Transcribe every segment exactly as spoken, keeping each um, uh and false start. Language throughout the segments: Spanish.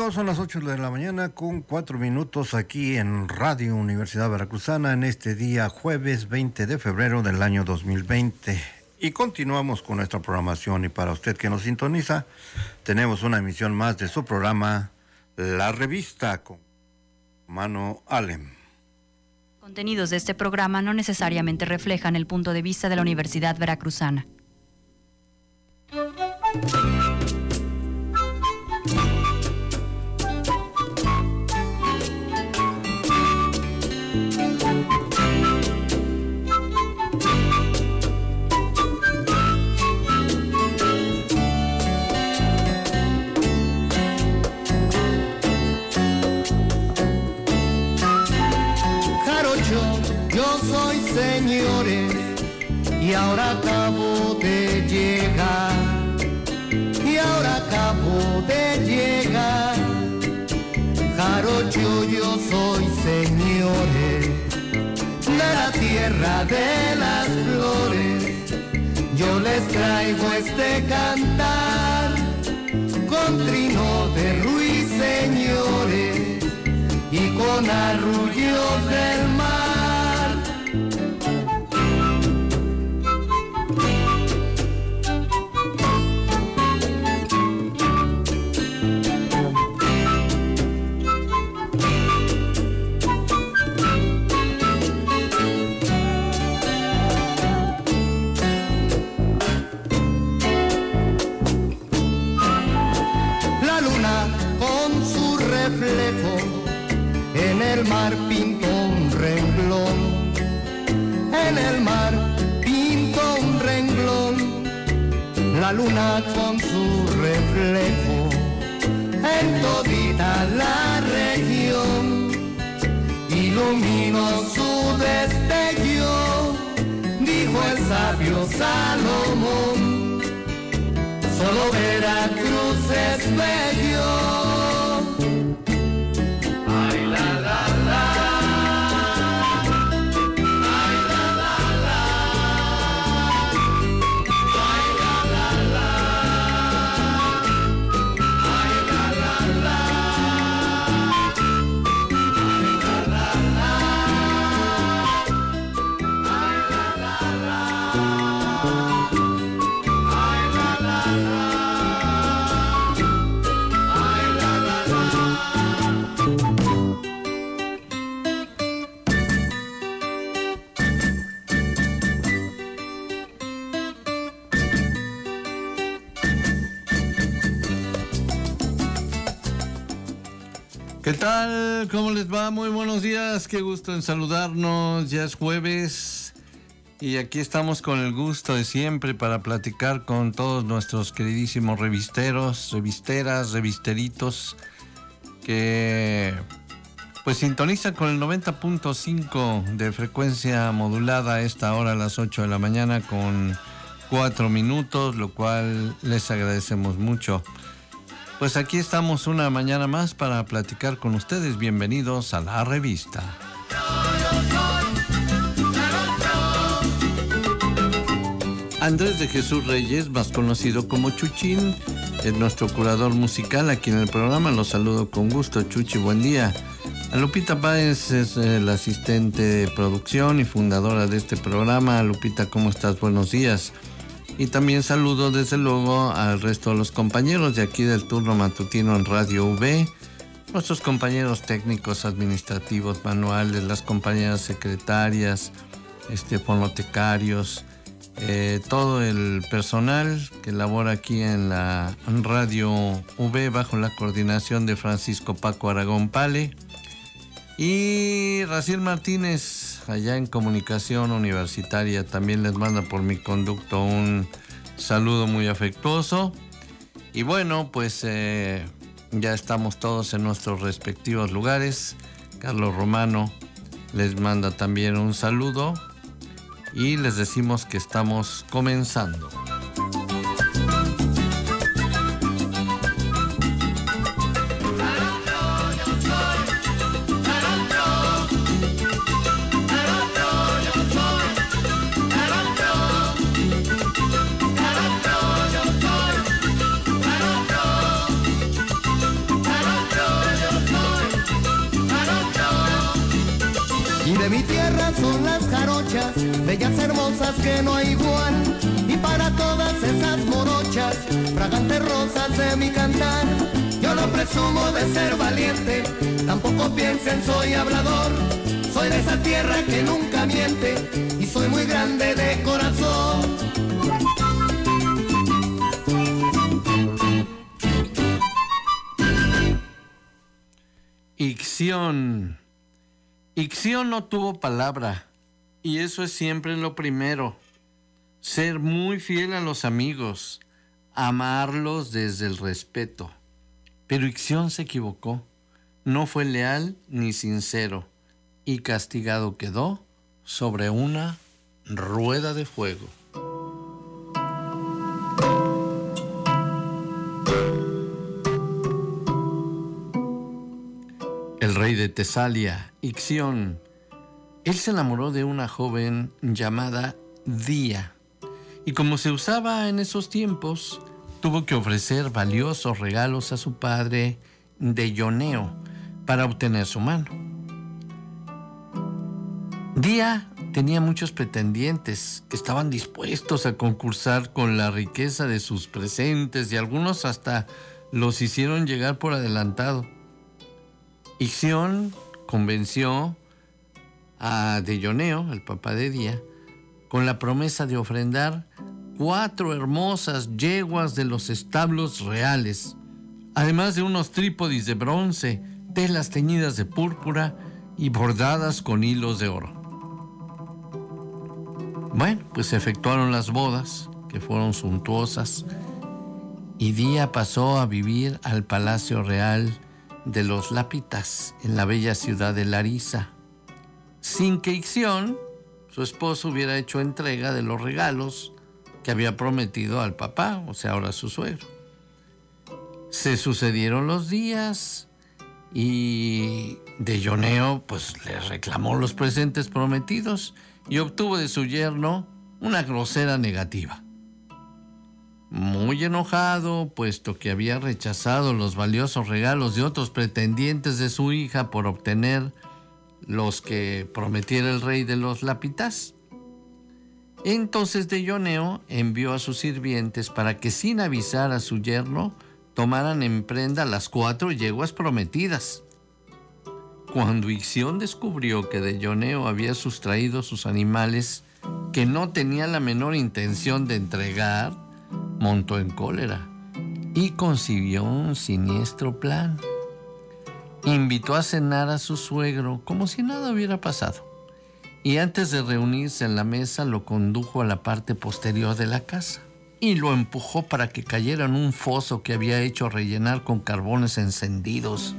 Bueno, son las ocho de la mañana con cuatro minutos aquí en Radio Universidad Veracruzana en este día jueves veinte de febrero del año dos mil veinte. Y continuamos con nuestra programación, y para usted que nos sintoniza, tenemos una emisión más de su programa La Revista con Mano Alem. Contenidos de este programa no necesariamente reflejan el punto de vista de la Universidad Veracruzana. Yo soy, señores, y ahora acabo de llegar, y ahora acabo de llegar. Jarocho, yo soy, señores, de la tierra de las flores. Yo les traigo este cantar con trino de Ruiz, señores, y con arrullos del mar. La luna con su reflejo en el mar pintó un renglón, en el mar pintó un renglón. La luna con su reflejo en todita la región iluminó su destello, dijo el sabio Salomón. Solo Veracruz es bello. Ay, la, la, la. Ay, la, la, la. Ay, la, la, la. Ay, la, la, la. Ay, la, la, la. Ay, la, la, la. Ay, la, la, la. ¿Qué tal? ¿Cómo les va? Muy buenos días, qué gusto en saludarnos. Ya es jueves y aquí estamos con el gusto de siempre para platicar con todos nuestros queridísimos revisteros, revisteras, revisteritos que pues sintonizan con el noventa punto cinco de frecuencia modulada a esta hora, a las ocho de la mañana con cuatro minutos, lo cual les agradecemos mucho. Pues aquí estamos una mañana más para platicar con ustedes. Bienvenidos a La Revista. Andrés de Jesús Reyes, más conocido como Chuchín, es nuestro curador musical aquí en el programa. Los saludo con gusto, Chuchi, buen día. A Lupita Páez es eh, la asistente de producción y fundadora de este programa. Lupita, ¿cómo estás? Buenos días. Y también saludo desde luego al resto de los compañeros de aquí del turno matutino en Radio V, nuestros compañeros técnicos, administrativos, manuales, las compañeras secretarias, este, fonotecarios, eh, todo el personal que labora aquí en la Radio V bajo la coordinación de Francisco Paco Aragón Pale. Y Raciel Martínez, allá en Comunicación Universitaria, también les manda por mi conducto un saludo muy afectuoso. Y bueno, pues eh, ya estamos todos en nuestros respectivos lugares. Carlos Romano les manda también un saludo y les decimos que estamos comenzando. Y de mi tierra son las jarochas, bellas hermosas que no hay igual. Y para todas esas morochas, fragantes rosas de mi cantar, yo no presumo de ser valiente, tampoco piensen soy hablador. Soy de esa tierra que nunca miente y soy muy grande de corazón. Icción. Icción no tuvo palabra, y eso es siempre lo primero. Ser muy fiel a los amigos, amarlos desde el respeto. Pero Icción se equivocó, no fue leal ni sincero, y castigado quedó sobre una rueda de fuego. El rey de Tesalia, Icción, él se enamoró de una joven llamada Día, y como se usaba en esos tiempos, tuvo que ofrecer valiosos regalos a su padre Deioneo para obtener su mano. Día tenía muchos pretendientes que estaban dispuestos a concursar con la riqueza de sus presentes, y algunos hasta los hicieron llegar por adelantado. Icción convenció a Deioneo, el papá de Día, con la promesa de ofrendar cuatro hermosas yeguas de los establos reales, además de unos trípodes de bronce, telas teñidas de púrpura y bordadas con hilos de oro. Bueno, pues se efectuaron las bodas, que fueron suntuosas, y Día pasó a vivir al Palacio Real de los Lápitas, en la bella ciudad de Larisa, sin que Icción, su esposo, hubiera hecho entrega de los regalos que había prometido al papá, o sea, ahora su suegro. Se sucedieron los días y Deioneo pues le reclamó los presentes prometidos y obtuvo de su yerno una grosera negativa. Muy enojado, puesto que había rechazado los valiosos regalos de otros pretendientes de su hija por obtener los que prometiera el rey de los Lápitas, entonces Deioneo envió a sus sirvientes para que, sin avisar a su yerno, tomaran en prenda las cuatro yeguas prometidas. Cuando Icción descubrió que Deioneo había sustraído sus animales que no tenía la menor intención de entregar, montó en cólera y concibió un siniestro plan. Invitó a cenar a su suegro como si nada hubiera pasado, y antes de reunirse en la mesa lo condujo a la parte posterior de la casa y lo empujó para que cayera en un foso que había hecho rellenar con carbones encendidos.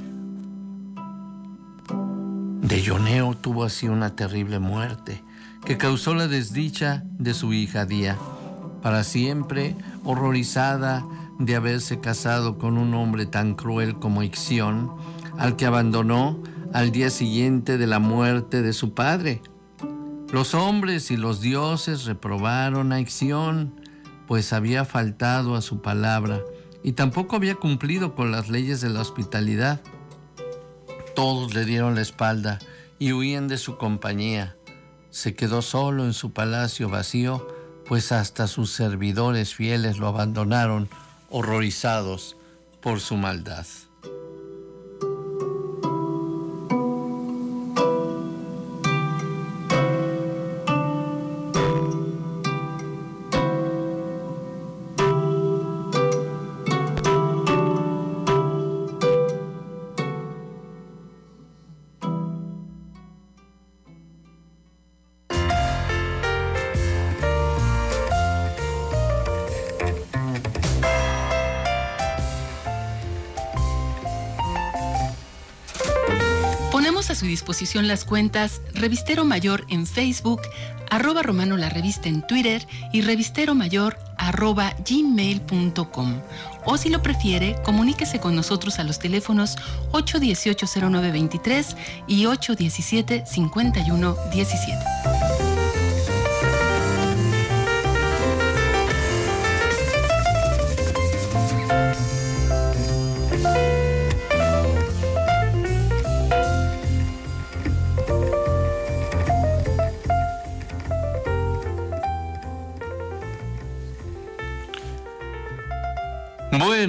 Deioneo tuvo así una terrible muerte que causó la desdicha de su hija Día, para siempre horrorizada de haberse casado con un hombre tan cruel como Icción, al que abandonó al día siguiente de la muerte de su padre. Los hombres y los dioses reprobaron a Icción, pues había faltado a su palabra y tampoco había cumplido con las leyes de la hospitalidad. Todos le dieron la espalda y huían de su compañía. Se quedó solo en su palacio vacío, pues hasta sus servidores fieles lo abandonaron, horrorizados por su maldad. A su disposición las cuentas Revistero Mayor en Facebook, arroba Romano la Revista en Twitter y Revistero Mayor arroba gmail punto com. O si lo prefiere, comuníquese con nosotros a los teléfonos ocho uno ocho, cero nueve dos tres y ocho uno siete, cinco uno uno siete.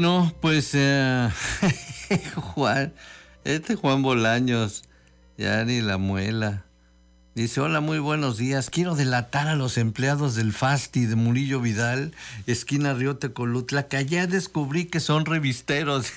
Bueno, pues eh, Juan, este Juan Bolaños, ya ni la muela. Dice, hola, muy buenos días. Quiero delatar a los empleados del Fasti de Murillo Vidal, esquina Río Tecolutla, que allá descubrí que son revisteros.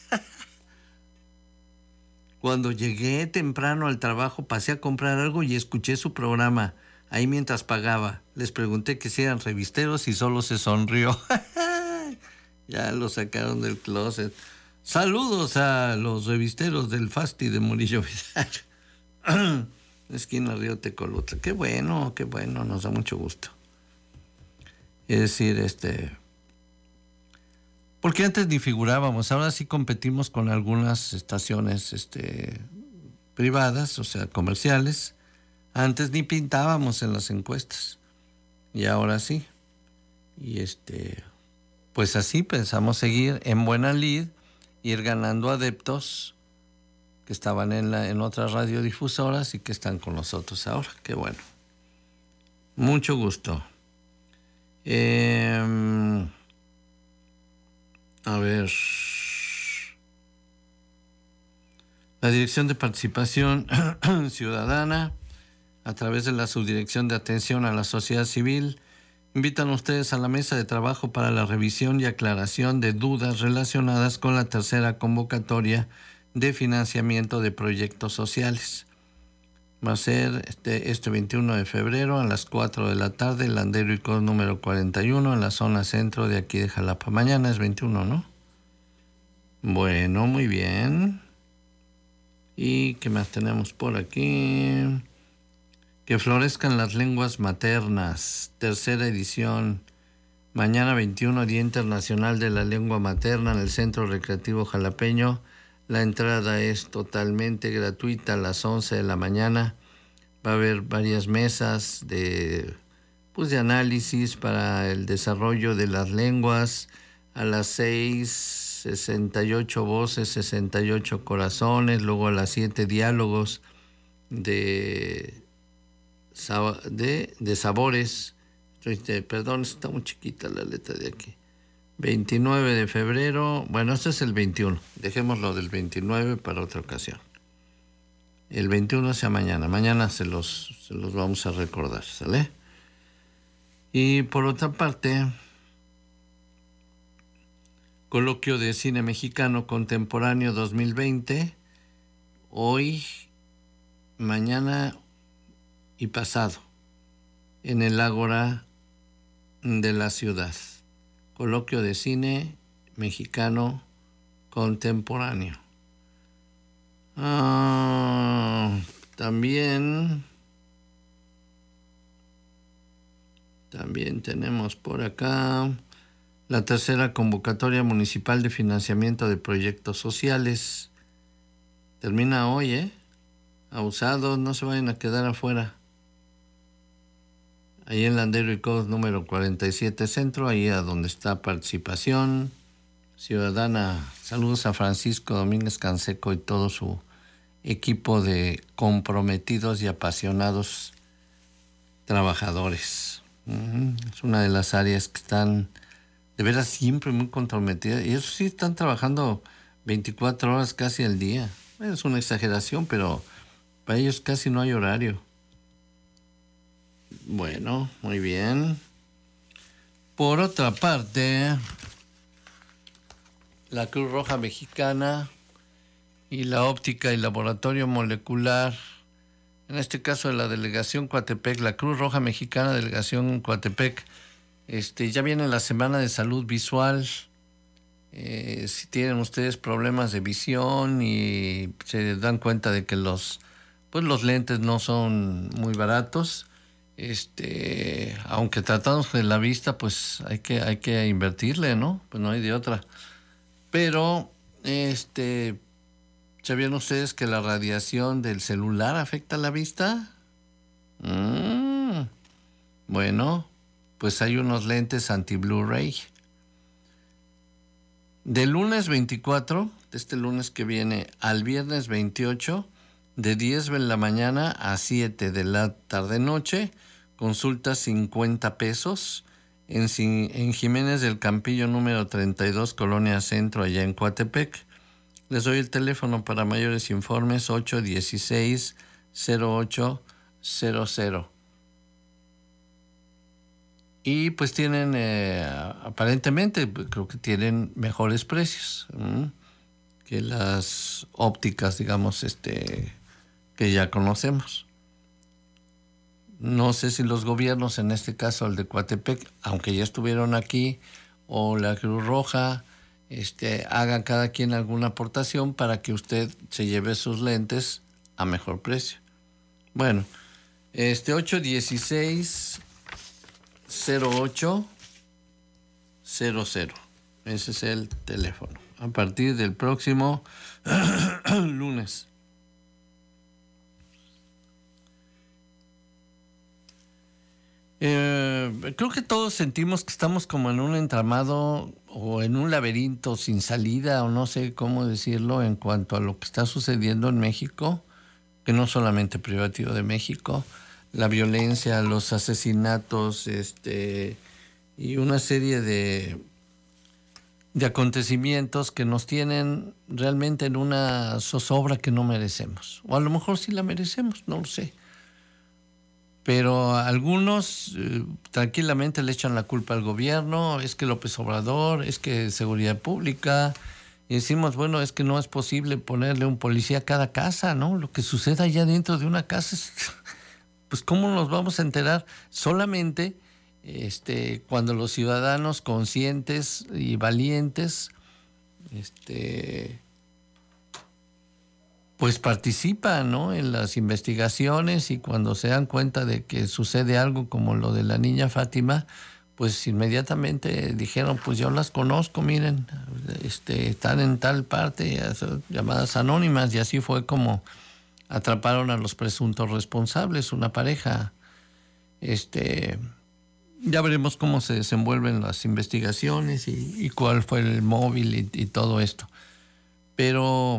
Cuando llegué temprano al trabajo, pasé a comprar algo y escuché su programa. Ahí mientras pagaba, les pregunté que si eran revisteros y solo se sonrió. Ya lo sacaron del closet. Saludos a los revisteros del Fasti de Murillo Vidal. Esquina Río Tecolutla. Qué bueno, qué bueno, nos da mucho gusto. Es decir, este... porque antes ni figurábamos, ahora sí competimos con algunas estaciones este, privadas, o sea, comerciales. Antes ni pintábamos en las encuestas. Y ahora sí. Y este... pues así pensamos seguir en buena lid, ir ganando adeptos que estaban en, la, en otras radiodifusoras y que están con nosotros ahora. Qué bueno. Mucho gusto. Eh, a ver. La Dirección de Participación Ciudadana, a través de la Subdirección de Atención a la Sociedad Civil, invitan ustedes a la mesa de trabajo para la revisión y aclaración de dudas relacionadas con la tercera convocatoria de financiamiento de proyectos sociales. Va a ser este, este veintiuno de febrero a las cuatro de la tarde, Landero y Cos número cuarenta y uno, en la zona centro de aquí de Jalapa. Mañana es veintiuno, ¿no? Bueno, muy bien. ¿Y qué más tenemos por aquí? Que florezcan las lenguas maternas, tercera edición. Mañana veintiuno, Día Internacional de la Lengua Materna en el Centro Recreativo Jalapeño. La entrada es totalmente gratuita a las once de la mañana. Va a haber varias mesas de, pues de análisis para el desarrollo de las lenguas. A las seis, sesenta y ocho voces, sesenta y ocho corazones. Luego a las siete, diálogos de... De, de sabores, este, perdón, está muy chiquita la letra de aquí. veintinueve de febrero, bueno, este es el veintiuno, dejémoslo del veintinueve para otra ocasión. El veintiuno sea mañana, mañana se los, se los vamos a recordar, ¿sale? Y por otra parte, coloquio de cine mexicano contemporáneo dos mil veinte, hoy, mañana y pasado, en el Ágora de la ciudad. Coloquio de cine mexicano contemporáneo. Ah, también, también tenemos por acá la tercera convocatoria municipal de financiamiento de proyectos sociales. Termina hoy, ¿eh? Abusados, no se vayan a quedar afuera. Ahí en Landero y Cos número cuarenta y siete Centro, ahí a donde está Participación Ciudadana. Saludos a Francisco Domínguez Canseco y todo su equipo de comprometidos y apasionados trabajadores. Uh-huh. Es una de las áreas que están de veras siempre muy comprometidas. Y eso sí, están trabajando veinticuatro horas casi al día. Es una exageración, pero para ellos casi no hay horario. Bueno, muy bien. Por otra parte, la Cruz Roja Mexicana y la Óptica y Laboratorio Molecular, en este caso de la Delegación Coatepec, la Cruz Roja Mexicana, Delegación Coatepec, este, ya viene la Semana de Salud Visual. Eh, si tienen ustedes problemas de visión y se dan cuenta de que los, pues los lentes no son muy baratos, este, aunque tratamos de la vista, pues hay que, hay que invertirle, ¿no? Pues no hay de otra. Pero, este, ¿sabían ustedes que la radiación del celular afecta la vista? Mm, bueno, pues hay unos lentes anti-Blu-ray. Del lunes veinticuatro, de este lunes que viene, al viernes veintiocho, de diez de la mañana a siete de la tarde-noche, consulta cincuenta pesos en, en Jiménez del Campillo número treinta y dos, Colonia Centro, allá en Coatepec. Les doy el teléfono para mayores informes, ocho dieciséis cero ocho cero cero. Y pues tienen, eh, aparentemente, creo que tienen mejores precios ¿eh? que las ópticas, digamos, este, que ya conocemos. No sé si los gobiernos, en este caso el de Coatepec, aunque ya estuvieron aquí, o la Cruz Roja, este, hagan cada quien alguna aportación para que usted se lleve sus lentes a mejor precio. Bueno, este ocho dieciséis cero ocho cero cero. Ese es el teléfono. A partir del próximo lunes. Eh, creo que todos sentimos que estamos como en un entramado o en un laberinto sin salida, o no sé cómo decirlo, en cuanto a lo que está sucediendo en México, que no solamente privativo de México, la violencia, los asesinatos, este, y una serie de, de acontecimientos que nos tienen realmente en una zozobra que no merecemos. O a lo mejor sí la merecemos, no lo sé. Pero algunos eh, tranquilamente le echan la culpa al gobierno, es que López Obrador, es que seguridad pública. Y decimos, bueno, es que no es posible ponerle un policía a cada casa, ¿no? Lo que suceda allá dentro de una casa es... Pues ¿cómo nos vamos a enterar? Solamente este, cuando los ciudadanos conscientes y valientes este, pues participan, ¿no?, en las investigaciones, y cuando se dan cuenta de que sucede algo como lo de la niña Fátima, pues inmediatamente dijeron, pues yo las conozco, miren, este, están en tal parte, llamadas anónimas, y así fue como atraparon a los presuntos responsables, una pareja. Este, ya veremos cómo se desenvuelven las investigaciones y, y cuál fue el móvil y, y todo esto. Pero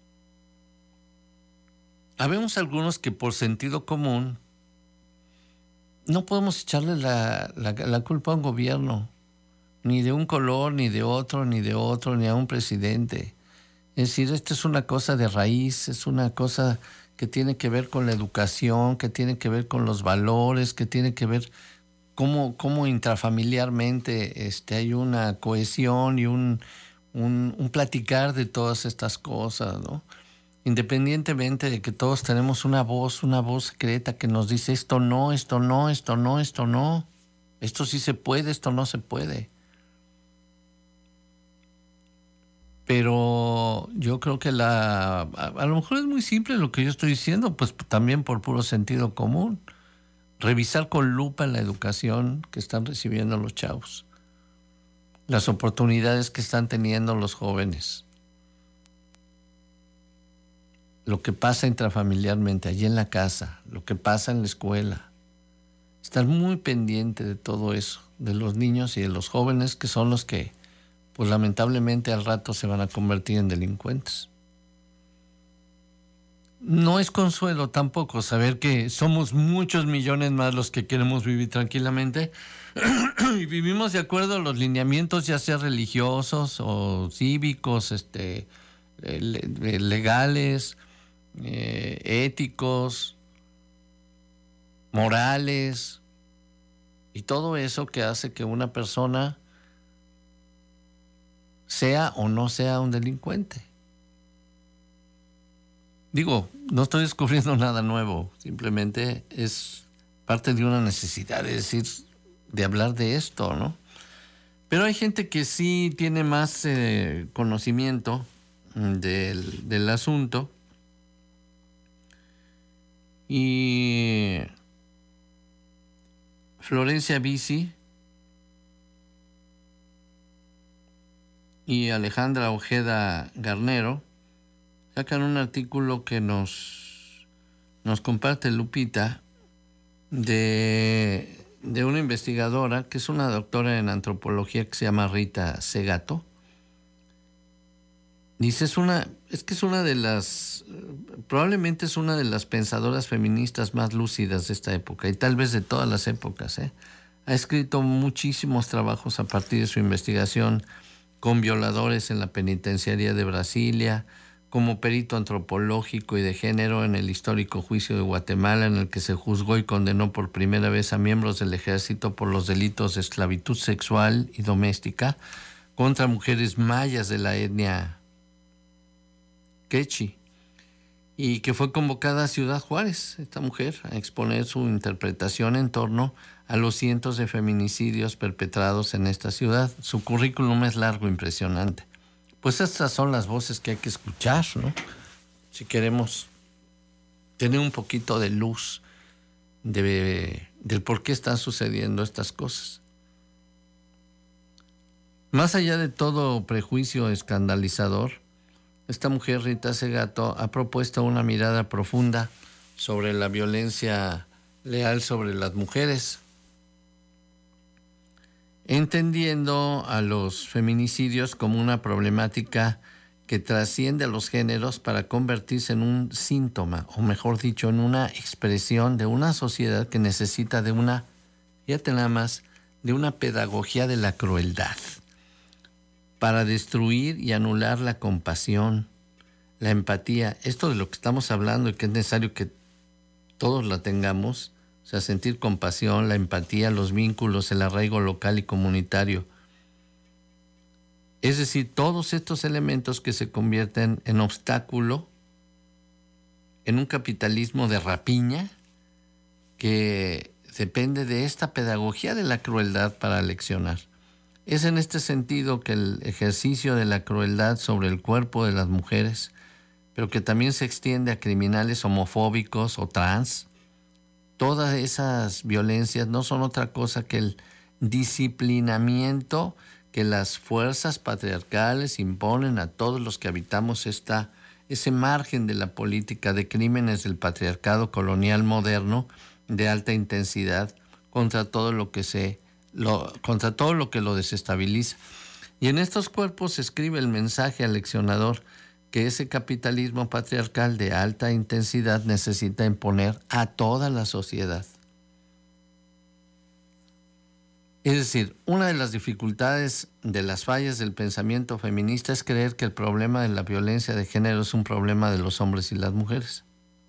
habemos algunos que por sentido común no podemos echarle la, la, la culpa a un gobierno, ni de un color, ni de otro, ni de otro, ni a un presidente. Es decir, esto es una cosa de raíz, es una cosa que tiene que ver con la educación, que tiene que ver con los valores, que tiene que ver cómo, cómo intrafamiliarmente este, hay una cohesión y un, un, un platicar de todas estas cosas, ¿no? Independientemente de que todos tenemos una voz, una voz secreta que nos dice esto no, esto no, esto no, esto no, esto sí se puede, esto no se puede. Pero yo creo que la... A, a lo mejor es muy simple lo que yo estoy diciendo, pues también por puro sentido común. Revisar con lupa la educación que están recibiendo los chavos. Las oportunidades que están teniendo los jóvenes. Lo que pasa intrafamiliarmente, allí en la casa, lo que pasa en la escuela. Estar muy pendiente de todo eso, de los niños y de los jóvenes, que son los que pues lamentablemente al rato se van a convertir en delincuentes. No es consuelo tampoco saber que somos muchos millones más los que queremos vivir tranquilamente y vivimos de acuerdo a los lineamientos, ya sea religiosos o cívicos, este, legales, eh, éticos, morales, y todo eso que hace que una persona sea o no sea un delincuente. Digo, no estoy descubriendo nada nuevo, simplemente es parte de una necesidad, es decir, de hablar de esto, ¿no? Pero hay gente que sí tiene más eh, conocimiento del, del asunto, y Florencia Bici y Alejandra Ojeda Garnero sacan un artículo que nos, nos comparte Lupita de, de una investigadora que es una doctora en antropología que se llama Rita Segato. Dice, es una, es que es una de las, probablemente es una de las pensadoras feministas más lúcidas de esta época, y tal vez de todas las épocas, ¿eh? Ha escrito muchísimos trabajos a partir de su investigación con violadores en la penitenciaría de Brasilia, como perito antropológico y de género en el histórico juicio de Guatemala, en el que se juzgó y condenó por primera vez a miembros del ejército por los delitos de esclavitud sexual y doméstica contra mujeres mayas de la etnia quechí, y que fue convocada a Ciudad Juárez, esta mujer, a exponer su interpretación en torno a los cientos de feminicidios perpetrados en esta ciudad. Su currículum es largo, impresionante. Pues estas son las voces que hay que escuchar, ¿no? Si queremos tener un poquito de luz de, del por qué están sucediendo estas cosas. Más allá de todo prejuicio escandalizador, esta mujer, Rita Segato, ha propuesto una mirada profunda sobre la violencia leal sobre las mujeres, entendiendo a los feminicidios como una problemática que trasciende a los géneros para convertirse en un síntoma, o mejor dicho, en una expresión de una sociedad que necesita de una, fíjate nada más, de una pedagogía de la crueldad, para destruir y anular la compasión, la empatía. Esto de lo que estamos hablando y que es necesario que todos la tengamos, o sea, sentir compasión, la empatía, los vínculos, el arraigo local y comunitario. Es decir, todos estos elementos que se convierten en obstáculo en un capitalismo de rapiña que depende de esta pedagogía de la crueldad para leccionar. Es en este sentido que el ejercicio de la crueldad sobre el cuerpo de las mujeres, pero que también se extiende a criminales homofóbicos o trans, todas esas violencias no son otra cosa que el disciplinamiento que las fuerzas patriarcales imponen a todos los que habitamos esta, ese margen de la política de crímenes del patriarcado colonial moderno de alta intensidad contra todo lo que se Lo, contra todo lo que lo desestabiliza. Y en estos cuerpos se escribe el mensaje al leccionador que ese capitalismo patriarcal de alta intensidad necesita imponer a toda la sociedad. Es decir, una de las dificultades de las fallas del pensamiento feminista es creer que el problema de la violencia de género es un problema de los hombres y las mujeres.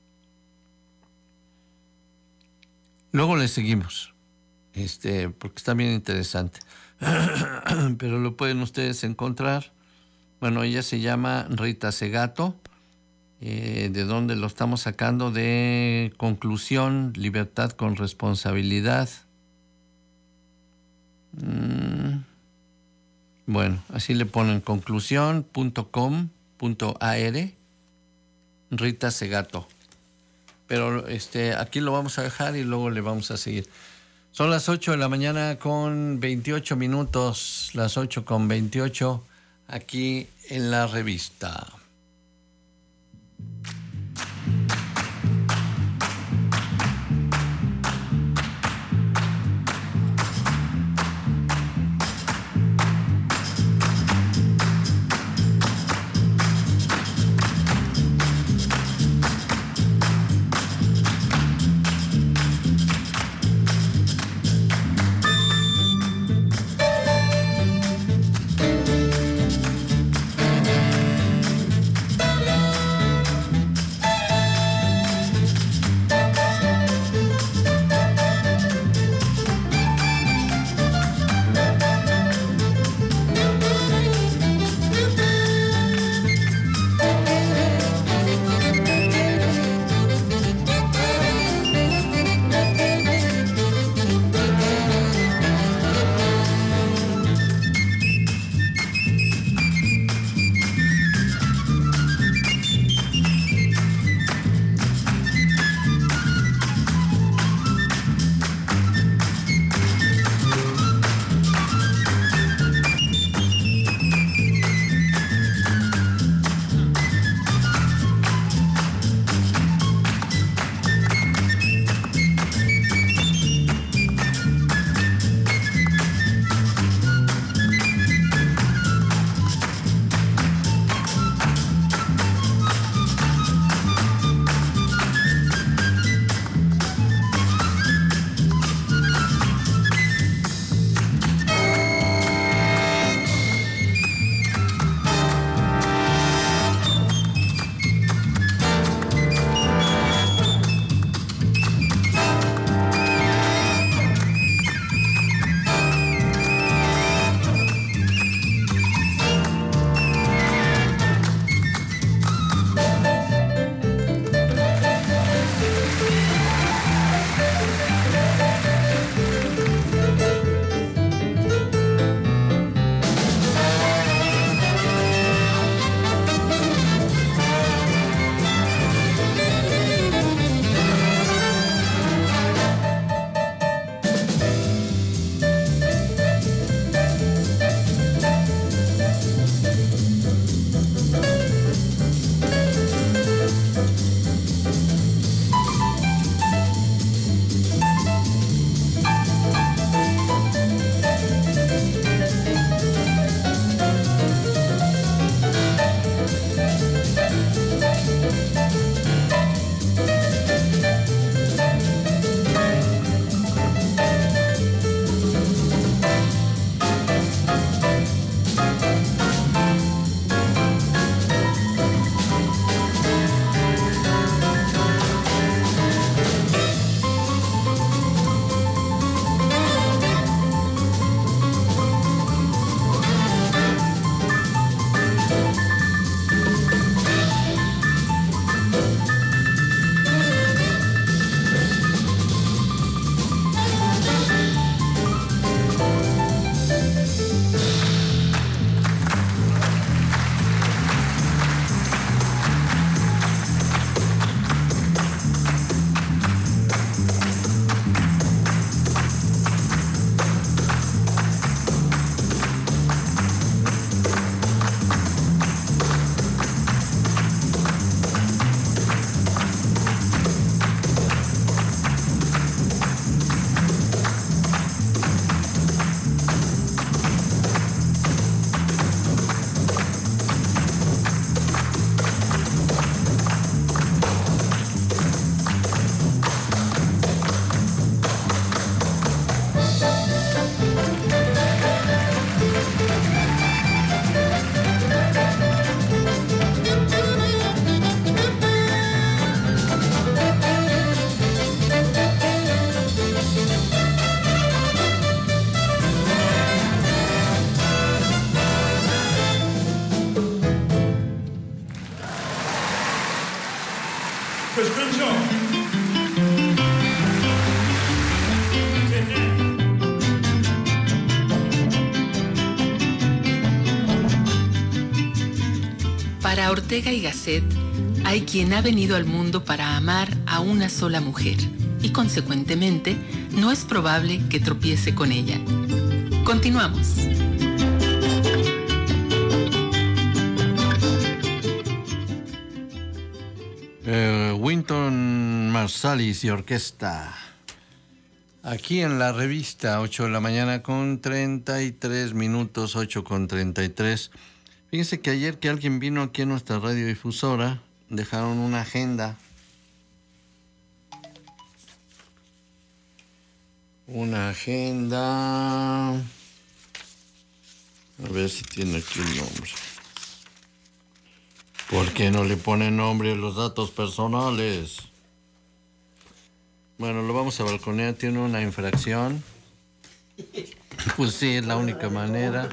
Luego le seguimos. Este, porque está bien interesante. Pero lo pueden ustedes encontrar. Bueno, ella se llama Rita Segato. Eh, ¿De dónde lo estamos sacando? De Conclusión, Libertad con Responsabilidad. Mm. Bueno, así le ponen conclusión punto com punto a r. Rita Segato. Pero este, aquí lo vamos a dejar y luego le vamos a seguir. Son las ocho de la mañana con veintiocho minutos, las ocho con veintiocho, aquí en la revista. Para Ortega y Gasset, hay quien ha venido al mundo para amar a una sola mujer y, consecuentemente, no es probable que tropiece con ella. Continuamos. Eh, Wynton Marsalis y orquesta. Aquí en la revista, ocho de la mañana con treinta y tres minutos, ocho con treinta y tres. Fíjense que ayer que alguien vino aquí a nuestra radiodifusora, dejaron una agenda. Una agenda. A ver si tiene aquí un nombre. ¿Por qué no le ponen nombre a los datos personales? Bueno, lo vamos a balconear. Tiene una infracción. Pues sí, es la única manera.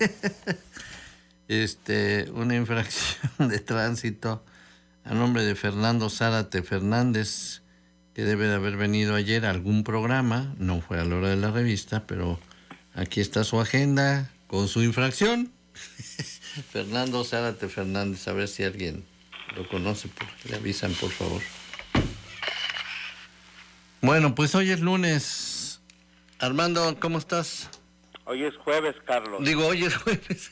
Este, una infracción de tránsito a nombre de Fernando Zárate Fernández, que debe de haber venido ayer a algún programa. No fue a la hora de la revista, pero aquí está su agenda con su infracción. Fernando Zárate Fernández, a ver si alguien lo conoce, le avisan, por favor. Bueno, pues hoy es lunes. Armando, ¿cómo estás? Hoy es jueves, Carlos. Digo, hoy es jueves.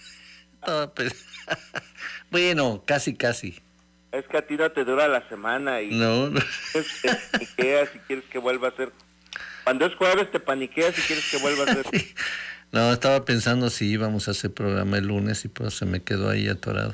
Bueno, casi, casi. Es que a ti no te dura la semana y no, no. Te paniqueas si quieres que vuelva a ser. Cuando es jueves te paniqueas si quieres que vuelva a ser. No, estaba pensando si íbamos a hacer programa el lunes y pues se me quedó ahí atorado.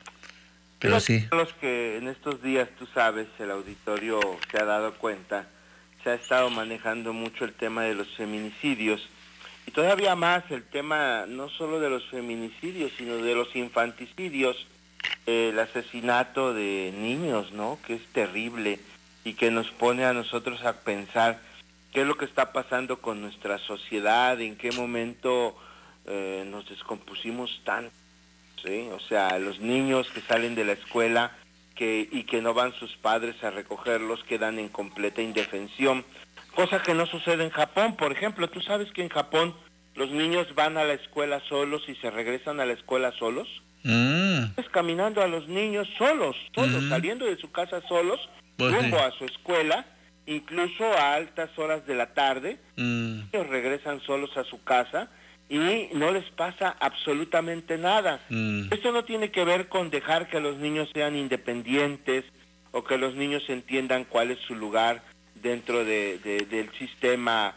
Pero sí. Los que en estos días, tú sabes, el auditorio se ha dado cuenta, se ha estado manejando mucho el tema de los feminicidios y todavía más el tema no solo de los feminicidios, sino de los infanticidios, eh, el asesinato de niños, ¿no? Que es terrible y que nos pone a nosotros a pensar qué es lo que está pasando con nuestra sociedad, en qué momento eh, nos descompusimos tanto, ¿sí? O sea, los niños que salen de la escuela que, y que no van sus padres a recogerlos quedan en completa indefensión, cosa que no sucede en Japón. Por ejemplo, tú sabes que en Japón los niños van a la escuela solos y se regresan a la escuela solos. Mm. Es caminando a los niños solos, solos, Mm. saliendo de su casa solos, Pues rumbo sí. a su escuela, incluso a altas horas de la tarde. Mm. Ellos regresan solos a su casa y no les pasa absolutamente nada. Mm. Esto no tiene que ver con dejar que los niños sean independientes o que los niños entiendan cuál es su lugar dentro de, de, del sistema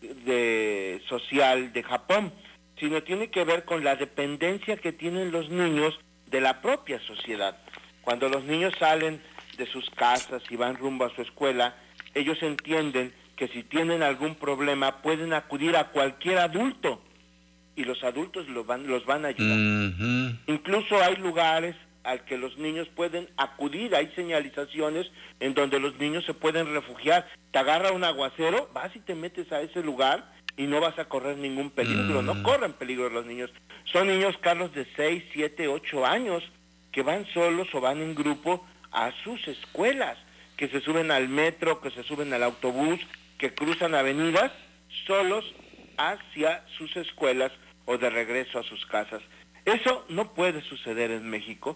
de, social de Japón, sino tiene que ver con la dependencia que tienen los niños de la propia sociedad. Cuando los niños salen de sus casas y van rumbo a su escuela, ellos entienden que si tienen algún problema pueden acudir a cualquier adulto y los adultos los van, los van a ayudar. Mm-hmm. Incluso hay lugares al que los niños pueden acudir, hay señalizaciones en donde los niños se pueden refugiar. Te agarra un aguacero, vas y te metes a ese lugar y no vas a correr ningún peligro, Mm. no corren peligro los niños. Son niños, Carlos, de seis, siete, ocho años que van solos o van en grupo a sus escuelas, que se suben al metro, que se suben al autobús, que cruzan avenidas solos hacia sus escuelas o de regreso a sus casas. Eso no puede suceder en México.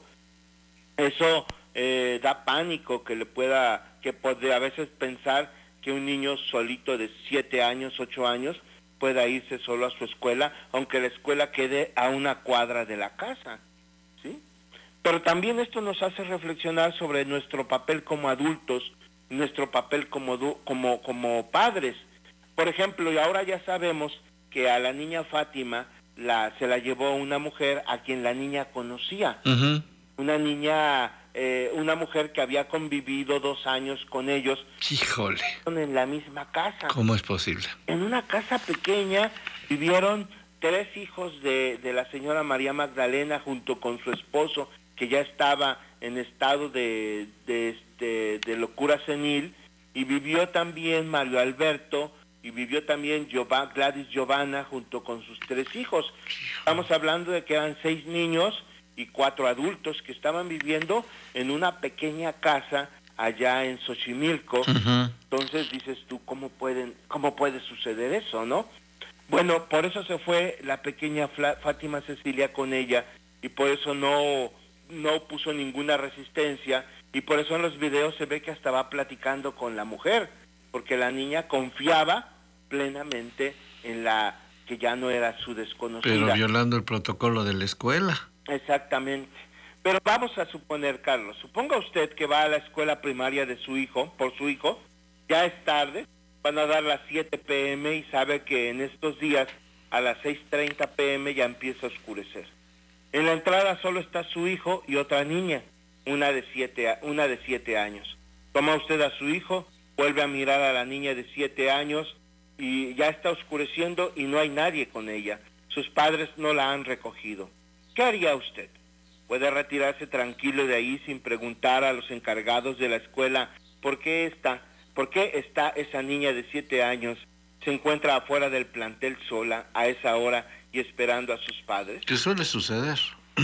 Eso eh, da pánico que le pueda, que puede a veces pensar que un niño solito de siete años, ocho años, pueda irse solo a su escuela, aunque la escuela quede a una cuadra de la casa, ¿sí? Pero también esto nos hace reflexionar sobre nuestro papel como adultos, nuestro papel como, du- como, como padres. Por ejemplo, y ahora ya sabemos que a la niña Fátima la, se la llevó una mujer a quien la niña conocía. Uh-huh. Una niña, eh, una mujer que había convivido dos años con ellos Híjole, en la misma casa. ¿cómo es posible? En una casa pequeña vivieron tres hijos de, de la señora María Magdalena junto con su esposo, que ya estaba en estado de, de, este, de locura senil, y vivió también Mario Alberto, y vivió también Giova- Gladys Giovanna junto con sus tres hijos. Estamos hablando de que eran seis niños y cuatro adultos que estaban viviendo en una pequeña casa allá en Xochimilco. Uh-huh. Entonces dices tú, ¿cómo pueden, cómo puede suceder eso, no? Bueno, por eso se fue la pequeña Fla- Fátima Cecilia con ella, y por eso no no puso ninguna resistencia, y por eso en los videos se ve que hasta va platicando con la mujer, porque la niña confiaba plenamente en la que ya no era su desconocida. Pero violando el protocolo de la escuela. Exactamente. Pero vamos a suponer, Carlos, suponga usted que va a la escuela primaria de su hijo, por su hijo, ya es tarde, van a dar las siete pe eme y sabe que en estos días a las seis treinta pe eme ya empieza a oscurecer. En la entrada solo está su hijo y otra niña, una de siete, una de siete años. Toma usted a su hijo, vuelve a mirar a la niña de siete años y ya está oscureciendo y no hay nadie con ella. Sus padres no la han recogido. ¿Qué haría usted? ¿Puede retirarse tranquilo de ahí sin preguntar a los encargados de la escuela por qué está, por qué está esa niña de siete años, se encuentra afuera del plantel sola a esa hora y esperando a sus padres? ¿Qué suele suceder?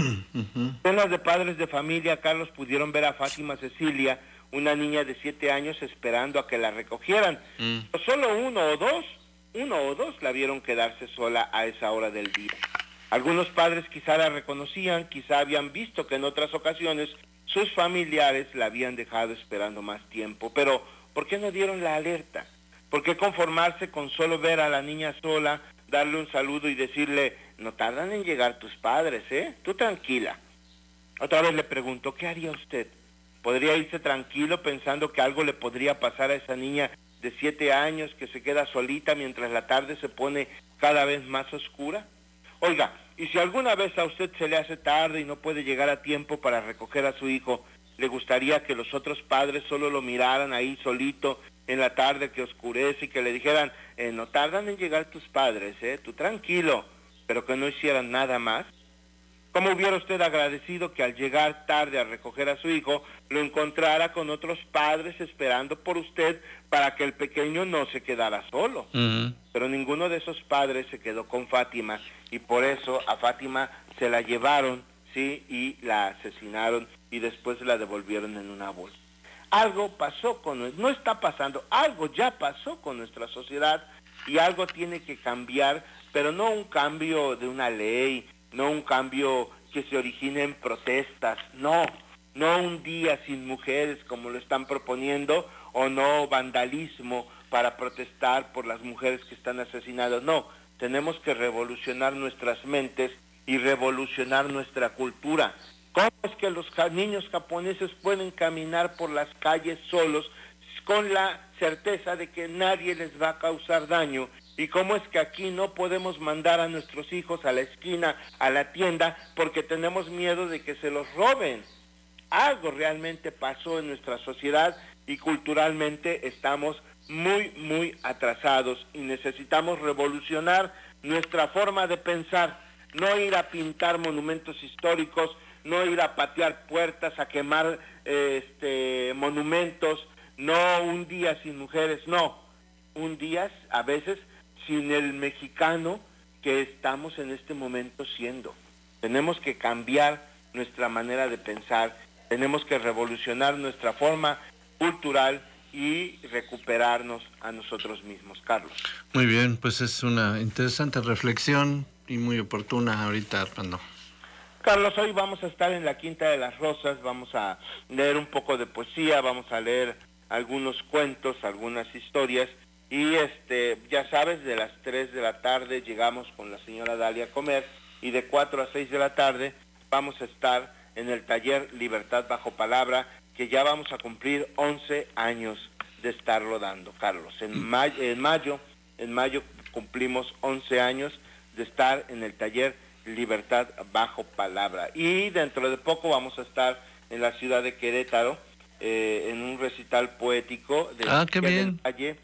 Decenas de padres de familia, Carlos, pudieron ver a Fátima Cecilia, una niña de siete años, esperando a que la recogieran. Mm. Solo uno o dos, uno o dos la vieron quedarse sola a esa hora del día. Algunos padres quizá la reconocían, quizá habían visto que en otras ocasiones sus familiares la habían dejado esperando más tiempo. Pero, ¿por qué no dieron la alerta? ¿Por qué conformarse con solo ver a la niña sola, darle un saludo y decirle, no tardan en llegar tus padres, ¿eh? Tú tranquila. Otra vez le pregunto, ¿qué haría usted? ¿Podría irse tranquilo pensando que algo le podría pasar a esa niña de siete años que se queda solita mientras la tarde se pone cada vez más oscura? Oiga, y si alguna vez a usted se le hace tarde y no puede llegar a tiempo para recoger a su hijo, ¿le gustaría que los otros padres solo lo miraran ahí solito en la tarde que oscurece y que le dijeran, eh, no tardan en llegar tus padres, eh, tú tranquilo, pero que no hicieran nada más? ¿Cómo hubiera usted agradecido que al llegar tarde a recoger a su hijo, lo encontrara con otros padres esperando por usted para que el pequeño no se quedara solo? Uh-huh. Pero ninguno de esos padres se quedó con Fátima y por eso a Fátima se la llevaron, sí, y la asesinaron y después la devolvieron en una bolsa. Algo pasó con, no está pasando, algo ya pasó con nuestra sociedad y algo tiene que cambiar, pero no un cambio de una ley, no un cambio que se origine en protestas, no, no un día sin mujeres como lo están proponiendo, o no vandalismo para protestar por las mujeres que están asesinadas, no, tenemos que revolucionar nuestras mentes y revolucionar nuestra cultura. ¿Cómo es que los niños japoneses pueden caminar por las calles solos con la certeza de que nadie les va a causar daño? ¿Y cómo es que aquí no podemos mandar a nuestros hijos a la esquina, a la tienda, porque tenemos miedo de que se los roben? Algo realmente pasó en nuestra sociedad y culturalmente estamos muy, muy atrasados y necesitamos revolucionar nuestra forma de pensar, no ir a pintar monumentos históricos, no ir a patear puertas, a quemar eh, este, monumentos, no un día sin mujeres, no, un día a veces sin el mexicano que estamos en este momento siendo. Tenemos que cambiar nuestra manera de pensar, tenemos que revolucionar nuestra forma cultural y recuperarnos a nosotros mismos. Carlos. Muy bien, pues es una interesante reflexión y muy oportuna ahorita, Armando. Carlos, hoy vamos a estar en la Quinta de las Rosas, vamos a leer un poco de poesía, vamos a leer algunos cuentos, algunas historias. Y este, ya sabes, de las tres de la tarde llegamos con la señora Dalia a comer y de cuatro a seis de la tarde vamos a estar en el taller Libertad Bajo Palabra, que ya vamos a cumplir once años de estarlo dando, Carlos. En mayo, en mayo, en mayo cumplimos once años de estar en el taller Libertad Bajo Palabra. Y dentro de poco vamos a estar en la ciudad de Querétaro, eh, en un recital poético de ah, qué bien. Calle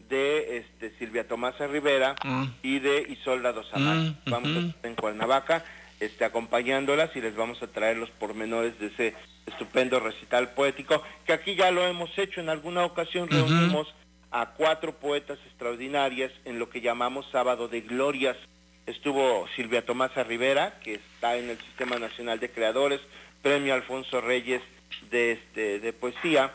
de este, Silvia Tomasa Rivera mm. y de Isolda dos Amantes. Mm, vamos uh-huh. a estar en Cuernavaca este, acompañándolas y les vamos a traer los pormenores de ese estupendo recital poético, que aquí ya lo hemos hecho en alguna ocasión. Uh-huh. Reunimos a cuatro poetas extraordinarias en lo que llamamos Sábado de Glorias. Estuvo Silvia Tomasa Rivera, que está en el Sistema Nacional de Creadores, Premio Alfonso Reyes de, este, de poesía.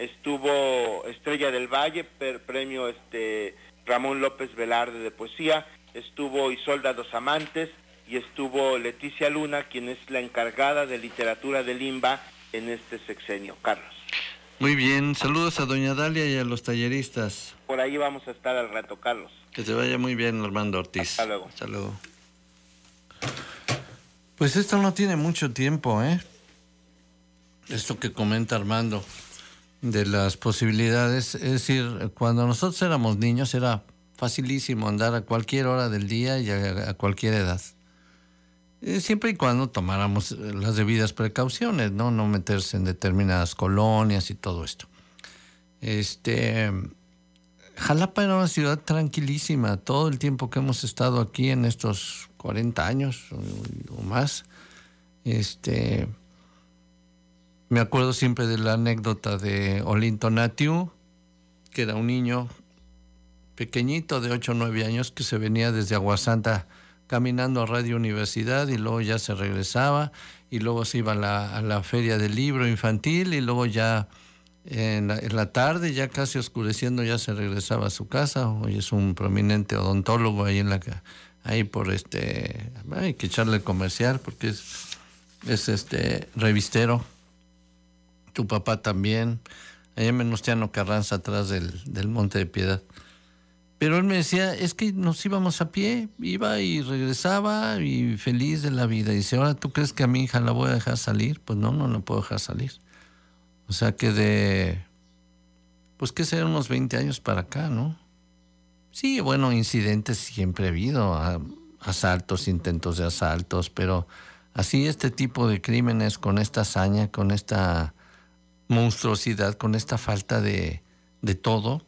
Estuvo Estrella del Valle, per, premio este Ramón López Velarde de poesía, estuvo Isolda dos Amantes, y estuvo Leticia Luna, quien es la encargada de literatura del I M B A en este sexenio. Carlos. Muy bien, saludos a doña Dalia y a los talleristas. Por ahí vamos a estar al rato, Carlos. Que te vaya muy bien, Armando Ortiz. Hasta luego. Hasta luego. Pues esto no tiene mucho tiempo, ¿eh? Esto que comenta Armando de las posibilidades, es decir, cuando nosotros éramos niños era facilísimo andar a cualquier hora del día y a, a cualquier edad. Eh, siempre y cuando tomáramos las debidas precauciones, ¿no? No meterse en determinadas colonias y todo esto. Este, Jalapa era una ciudad tranquilísima. Todo el tiempo que hemos estado aquí en estos cuarenta años o, o más, este, me acuerdo siempre de la anécdota de Olinto Natiu, que era un niño pequeñito de ocho o nueve años que se venía desde Aguasanta caminando a Radio Universidad y luego ya se regresaba y luego se iba a la, a la feria del libro infantil y luego ya en la, en la tarde, ya casi oscureciendo, ya se regresaba a su casa. Hoy es un prominente odontólogo ahí en la ahí por este, hay que echarle comercial porque es, es este revistero. Tu papá también, allá en Venustiano Carranza, atrás del, del Monte de Piedad. Pero él me decía, es que nos íbamos a pie, iba y regresaba y feliz de la vida. Y dice, ahora, ¿tú crees que a mi hija la voy a dejar salir? Pues no, no la puedo dejar salir. O sea que de, pues que serán unos veinte años para acá, ¿no? Sí, bueno, incidentes siempre ha habido, asaltos, intentos de asaltos, pero así este tipo de crímenes con esta hazaña, con esta monstruosidad, con esta falta de, de todo,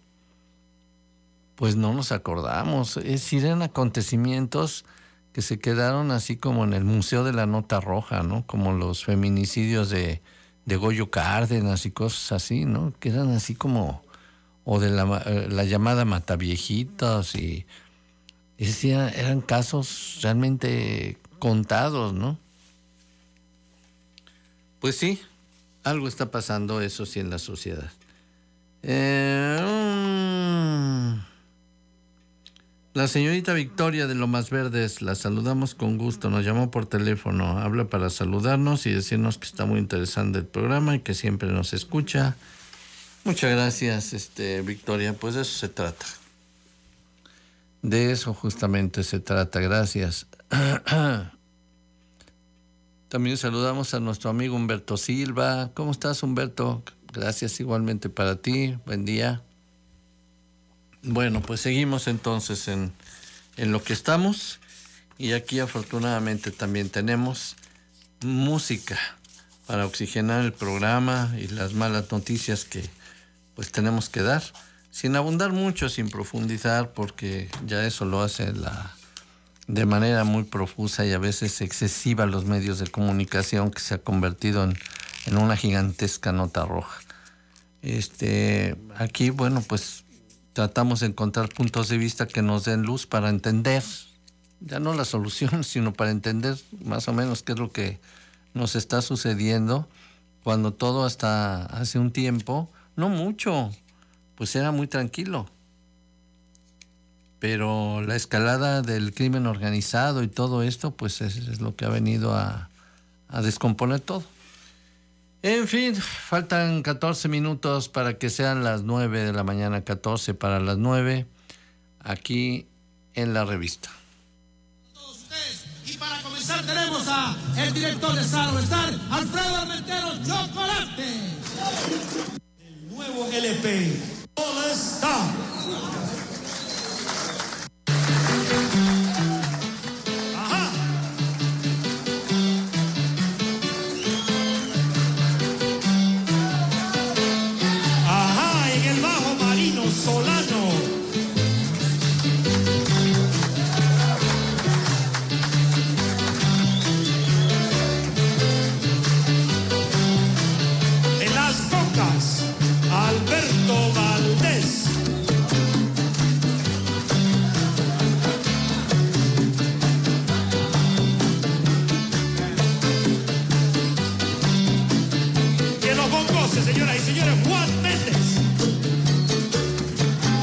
pues no nos acordamos. Es decir, eran acontecimientos que se quedaron así como en el Museo de la Nota Roja, ¿no? Como los feminicidios de, de Goyo Cárdenas y cosas así, ¿no? Que eran así como, o de la, la llamada Mataviejitos, y, y decía, eran casos realmente contados, ¿no? Pues sí, algo está pasando, eso sí, en la sociedad. Eh... Um... La señorita Victoria de Lomas Verdes, la saludamos con gusto, nos llamó por teléfono, habla para saludarnos y decirnos que está muy interesante el programa y que siempre nos escucha. Muchas gracias, este, Victoria, pues de eso se trata. De eso justamente se trata, gracias. También saludamos a nuestro amigo Humberto Silva. ¿Cómo estás, Humberto? Gracias igualmente para ti, buen día. Bueno, pues seguimos entonces en, en lo que estamos y aquí afortunadamente también tenemos música para oxigenar el programa y las malas noticias que pues tenemos que dar, sin abundar mucho, sin profundizar, porque ya eso lo hace la, de manera muy profusa y a veces excesiva los medios de comunicación, que se ha convertido en, en una gigantesca nota roja. Este, aquí, bueno, pues tratamos de encontrar puntos de vista que nos den luz para entender, ya no la solución, sino para entender más o menos qué es lo que nos está sucediendo, cuando todo hasta hace un tiempo, no mucho, pues era muy tranquilo. Pero la escalada del crimen organizado y todo esto, pues es, es lo que ha venido a, a descomponer todo. En fin, faltan catorce minutos para que sean las nueve de la mañana, catorce para las nueve, aquí en la revista. Todos ustedes, y para comenzar tenemos a el director de Salo Star, Alfredo Armentero Chocolate. El nuevo L P, All Star. Señoras y señores, Juan Méndez.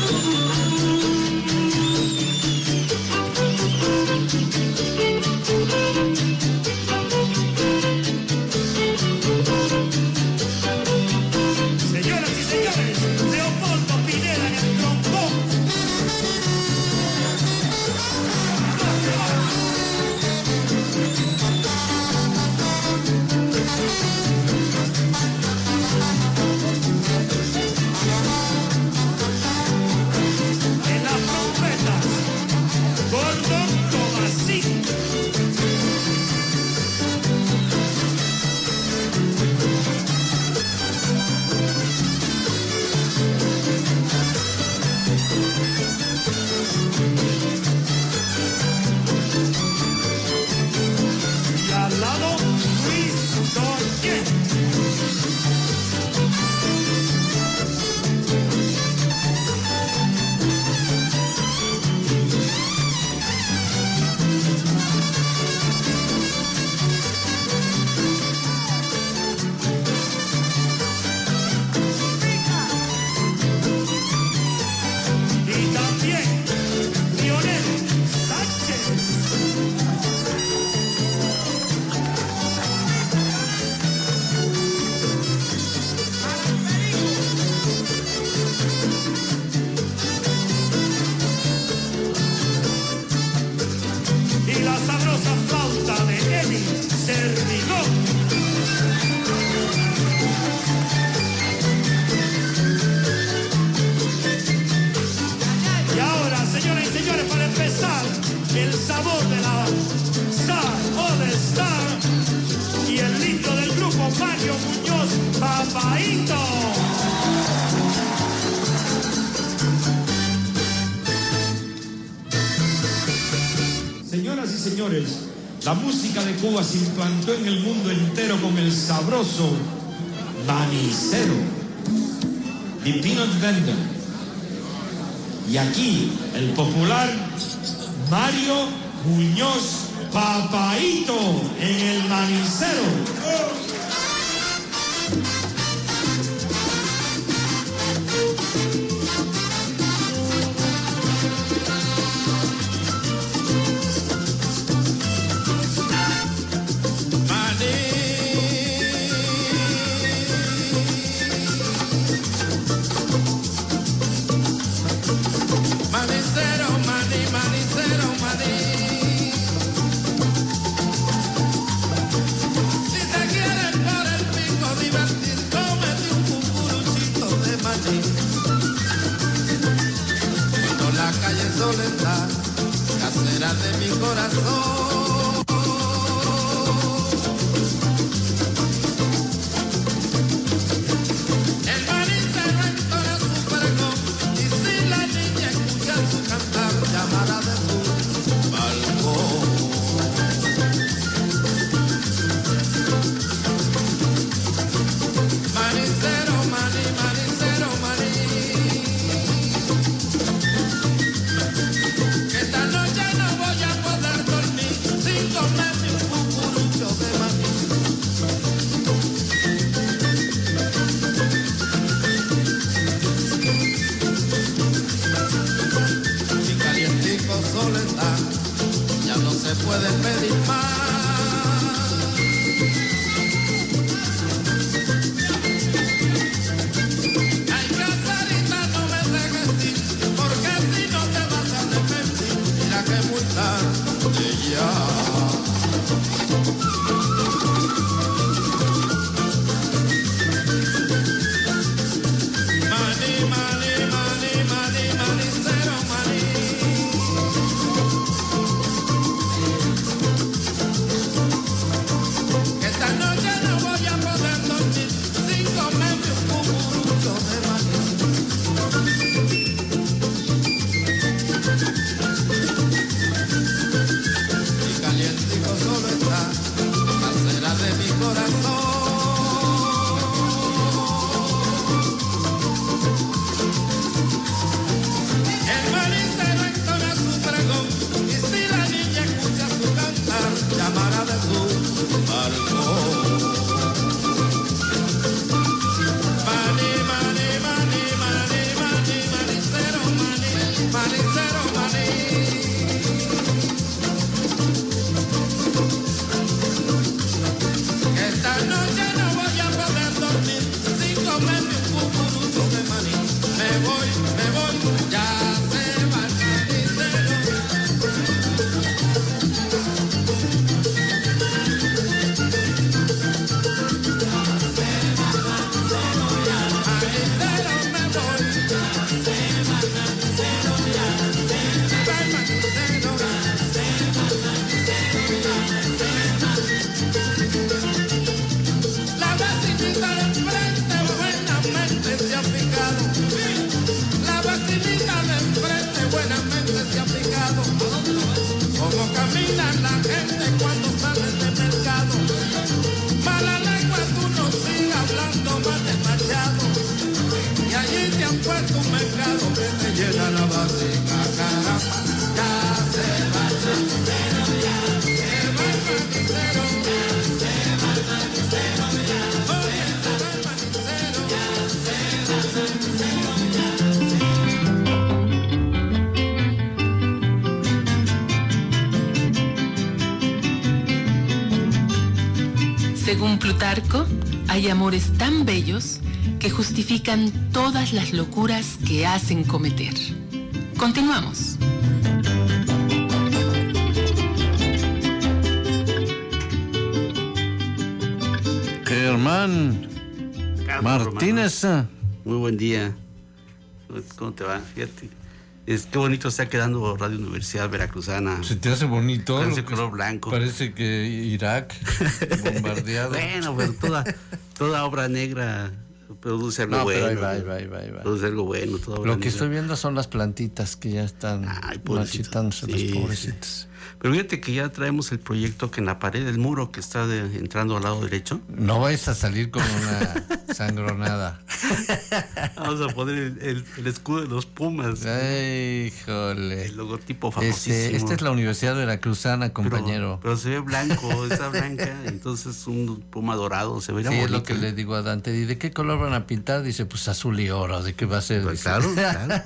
Mario Muñoz, Papaito. Señoras y señores, la música de Cuba se implantó en el mundo entero con el sabroso manicero, The Peanut Vendor. Y aquí, el popular Mario Muñoz, Papaito, en el manicero. Soledad, casera de mi corazón. El manicero entona su pregón, y si la niña escucha su cantar, llamará de su balcón. Manicero, mani, manicero, mani. Esta noche no voy a poder dormir sin comerme un cucurucho de maní. Mi calientico soledad, ya no se puede pedir más. Ay, caserita, no me dejes ir, porque si no te vas a arrepentir. Mira que muy tarde ya. Mani, mani, mani, mani, manicero, mani. voy, me voy, ya se va el manicero. Como caminan la gente cuando salen del mercado. Mala lengua, tú no sigas hablando más demasiado. Y allí te han puesto un mercado que te llena la barriga, caramba. Ya se va el manicero, ya se va el manicero, ya se va el manicero, ya oye, se va el manicero, ya se va el manicero, ya. Según Plutarco, hay amores tan bellos que justifican todas las locuras que hacen cometer. Continuamos. Germán Martínez. Romano. Muy buen día. ¿Cómo te va? Fíjate. Es, qué bonito está quedando Radio Universidad Veracruzana. Se te hace bonito. Parece color blanco. Parece que Irak bombardeado. Bueno, pero toda, toda obra negra produce algo no, bueno. Pero ahí va, ahí va, ahí va. Produce algo bueno. Toda obra Lo que negra. estoy viendo son las plantitas que ya están marchitándose, sí, las pobrecitas. Sí. Pero fíjate que ya traemos el proyecto que en la pared del muro que está de, entrando al lado derecho. No vais a salir con una sangronada. Vamos a poner el, el, el escudo de los Pumas. Ay, híjole. El logotipo famosísimo. Este, esta es la Universidad Veracruzana, compañero. Pero, pero se ve blanco, está blanca, entonces un puma dorado, se vería sí, bonito. Es lo que le digo a Dante. ¿Y de qué color van a pintar? Dice, pues azul y oro. ¿De qué va a ser? Pues claro, claro.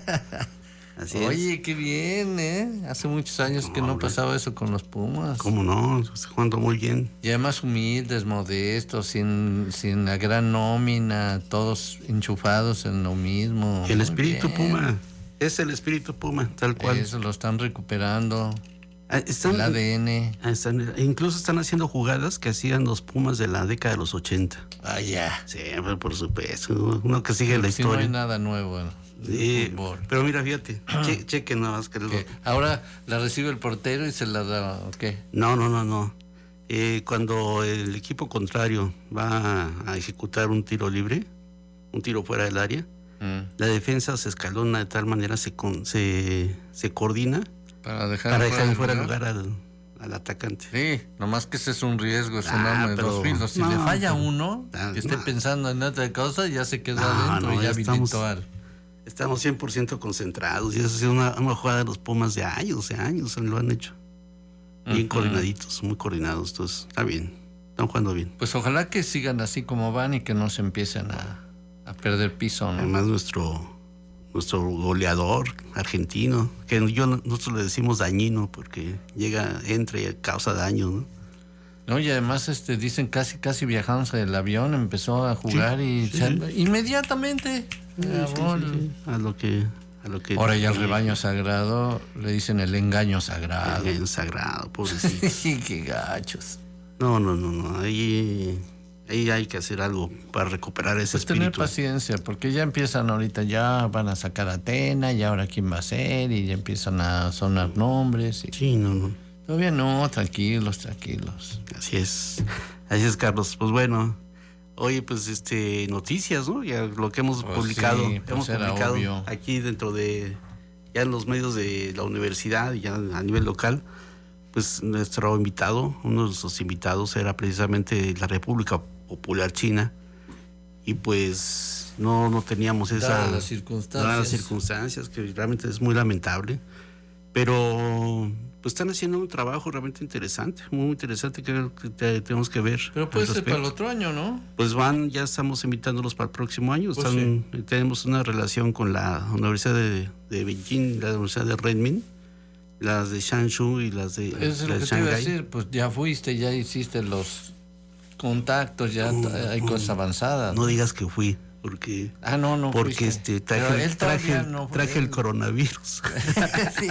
Así Oye, es. qué bien, ¿eh? Hace muchos años no, que no pasaba eso con los Pumas. ¿Cómo no? Está jugando muy bien. Y además humildes, modestos, sin, sin la gran nómina, todos enchufados en lo mismo. El espíritu bien. Puma. Es el espíritu Puma, tal cual. Eso lo están recuperando. Ah, están, el A D N. Ah, están, incluso están haciendo jugadas que hacían los Pumas de la década de los ochenta. Ah, ya. Sí, por supuesto. Uno que sigue pero la si historia. No hay nada nuevo. Sí, pero mira, fíjate, che, cheque nada más que lo... Ahora la recibe el portero y se la da, ¿ok? No, no, no, no. Eh, cuando el equipo contrario va a ejecutar un tiro libre, un tiro fuera del área, mm. la defensa se escalona de tal manera, se con, se, se coordina para dejar, para dejar fuera de lugar al, al atacante. Sí, nomás que ese es un riesgo, es ah, un arma de pero, dos filos. Si no, le falla pero, uno, ah, que esté no. pensando en otra cosa, ya se queda no, adentro no, y ya, ya habilitó estamos, al... Estamos cien por ciento concentrados y esa ha sido una, una jugada de los Pumas de años, de años lo han hecho. Bien uh-huh. coordinaditos, muy coordinados, entonces está bien, están jugando bien. Pues ojalá que sigan así como van y que no se empiecen a, a perder piso, ¿no? Además nuestro nuestro goleador argentino, que yo nosotros le decimos dañino porque llega, entra y causa daño, ¿no? No, y además este dicen casi casi viajándose del avión, empezó a jugar sí, y sí. Se, inmediatamente sí, sí, sí, a lo que a lo que ahora ya el rebaño sagrado le dicen el engaño sagrado. El engaño sagrado, pobrecito. Qué gachos. No, no, no, no, ahí ahí hay que hacer algo para recuperar ese pues espíritu. Tener paciencia, porque ya empiezan ahorita, ya van a sacar a Atena, y ahora quién va a ser, y ya empiezan a sonar nombres. Y... Sí, no, no. Todavía no, tranquilos, tranquilos. Así es, así es, Carlos. Pues bueno, oye, pues este, noticias, ¿no? Ya lo que hemos pues publicado, sí, pues hemos publicado obvio. Aquí dentro de, ya en los medios de la universidad y ya a nivel local, pues nuestro invitado, uno de nuestros invitados era precisamente la República Popular China y pues no, no teníamos esa... Dadas las circunstancias. Dadas las circunstancias, que realmente es muy lamentable, pero... pues están haciendo un trabajo realmente interesante, muy interesante que, que te, tenemos que ver. Pero puede ser para el otro año, ¿no? Pues van, ya estamos invitándolos para el próximo año. Pues están, sí. Tenemos una relación con la Universidad de, de Beijing, la Universidad de Renmin, las de Shanshu y las de, Eso es las lo de que Shanghái. te iba a decir, pues ya fuiste, ya hiciste los contactos, ya no, hay no, cosas avanzadas. No digas que fui. porque ah no no porque fuiste. este traje, él traje, no traje el coronavirus. Sí.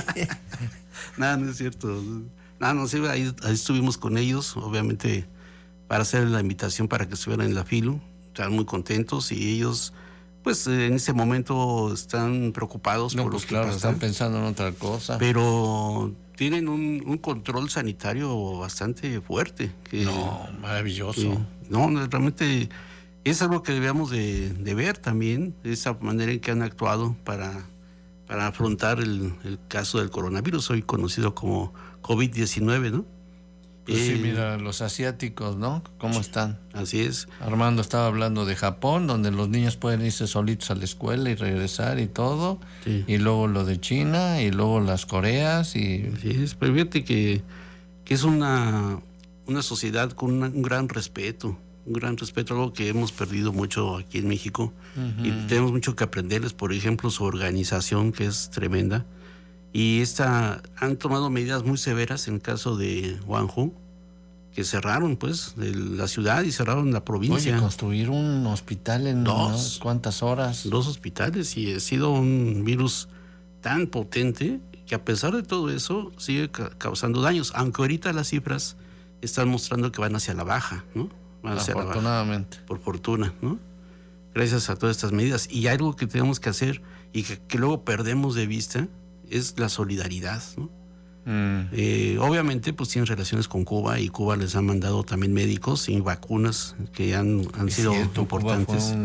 Nada, no es cierto. Nada, no sé, ahí, ahí estuvimos con ellos, obviamente, para hacer la invitación para que estuvieran en la FILU. Estaban muy contentos y ellos, pues, en ese momento están preocupados no, por pues lo que claro, pasa. Están pensando en otra cosa. Pero tienen un, un control sanitario bastante fuerte. Que, no, maravilloso. Que, no, realmente es algo que debíamos de, de ver también, esa manera en que han actuado para, para afrontar el, el caso del coronavirus, hoy conocido como COVID diecinueve, ¿no? Pues eh, sí, mira, los asiáticos, ¿no? ¿Cómo están? Así es. Armando estaba hablando de Japón, donde los niños pueden irse solitos a la escuela y regresar y todo. Sí. Y luego lo de China, y luego las Coreas. Y... Así es, pero fíjate que, que es una, una sociedad con una, un gran respeto, un gran respeto, algo que hemos perdido mucho aquí en México. Uh-huh. Y tenemos mucho que aprenderles, por ejemplo, su organización, que es tremenda. Y esta, han tomado medidas muy severas en el caso de Guangzhou, que cerraron pues la ciudad y cerraron la provincia. Oye, construir un hospital en dos, ¿no? ¿Cuántas horas? Dos hospitales, y ha sido un virus tan potente que a pesar de todo eso sigue ca- causando daños, aunque ahorita las cifras están mostrando que van hacia la baja, ¿no? Van hacia Afortunadamente. La baja, por fortuna, ¿no? Gracias a todas estas medidas. Y algo que tenemos que hacer y que, que luego perdemos de vista es la solidaridad, ¿no? Mm. Eh, obviamente pues tienen relaciones con Cuba, y Cuba les ha mandado también médicos y vacunas que han, han sido cierto, importantes. Cuba fue,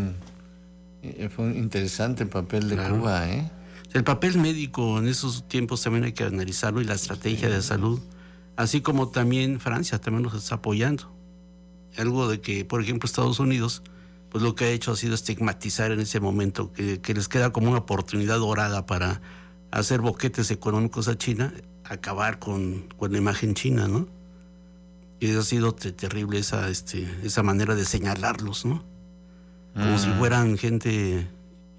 un, fue un interesante papel de claro. Cuba, ¿eh? El papel médico en esos tiempos también hay que analizarlo, y la estrategia sí. de salud, así como también Francia también los está apoyando. Algo de que, por ejemplo, Estados Unidos pues lo que ha hecho ha sido estigmatizar en ese momento, que, que les queda como una oportunidad dorada para hacer boquetes económicos a China, acabar con, con la imagen china, ¿no? Y ha sido te, terrible esa, este, esa manera de señalarlos, ¿no? Como mm. si fueran gente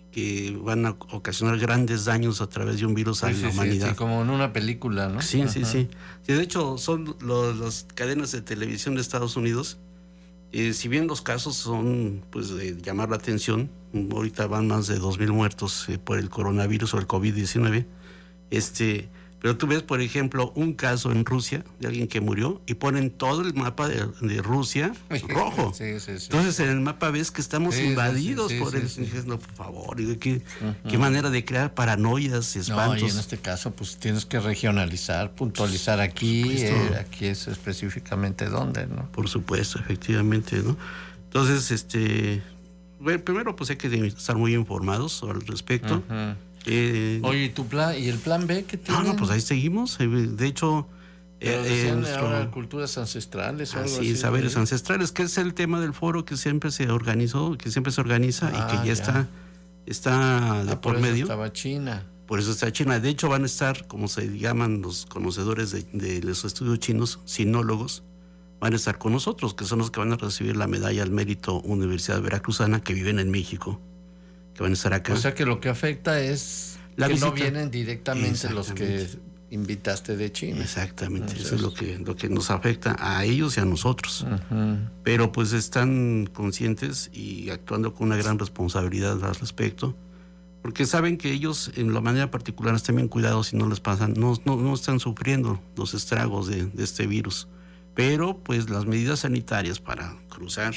que van a ocasionar grandes daños a través de un virus a sí, la sí, humanidad. Sí, como en una película, ¿no? Sí, Ajá. sí, sí. sí. De hecho, son los, las cadenas de televisión de Estados Unidos. Eh, si bien los casos son pues de llamar la atención, ahorita van más de dos mil muertos eh, por el coronavirus o el COVID diecinueve, este, pero tú ves, por ejemplo, un caso en Rusia de alguien que murió y ponen todo el mapa de, de Rusia rojo. Sí, sí, sí. Entonces en el mapa ves que estamos sí, invadidos sí, sí, por sí, el... Sí, sí. No, por favor, ¿qué, uh-huh. qué manera de crear paranoias y espantos? No, y en este caso pues tienes que regionalizar, puntualizar aquí, eh, aquí es específicamente dónde, ¿no? Por supuesto, efectivamente, ¿no? Entonces, este... Bueno, primero pues hay que estar muy informados al respecto. Uh-huh. Eh, Oye, ¿y tu plan y el plan B qué tienen? No, no, pues ahí seguimos. De hecho, pero eh, nuestro... ahora culturas ancestrales o algo así, así. Saberes ¿sí? ancestrales, que es el tema del foro que siempre se organizó, que siempre se organiza ah, y que ya, ya. está está de ah, por, por medio. Eso estaba China. Por eso está China. De hecho, van a estar, como se llaman los conocedores de, de los estudios chinos, sinólogos, van a estar con nosotros, que son los que van a recibir la medalla al mérito Universidad Veracruzana, que viven en México, que van a estar acá. O sea que lo que afecta es la que visita. No vienen directamente los que invitaste de China. Exactamente, Entonces, eso es lo que, lo que nos afecta a ellos y a nosotros. Uh-huh. Pero pues están conscientes y actuando con una gran responsabilidad al respecto, porque saben que ellos en la manera particular están bien cuidados y no les pasan, no, no, no están sufriendo los estragos de, de este virus. Pero pues las medidas sanitarias para cruzar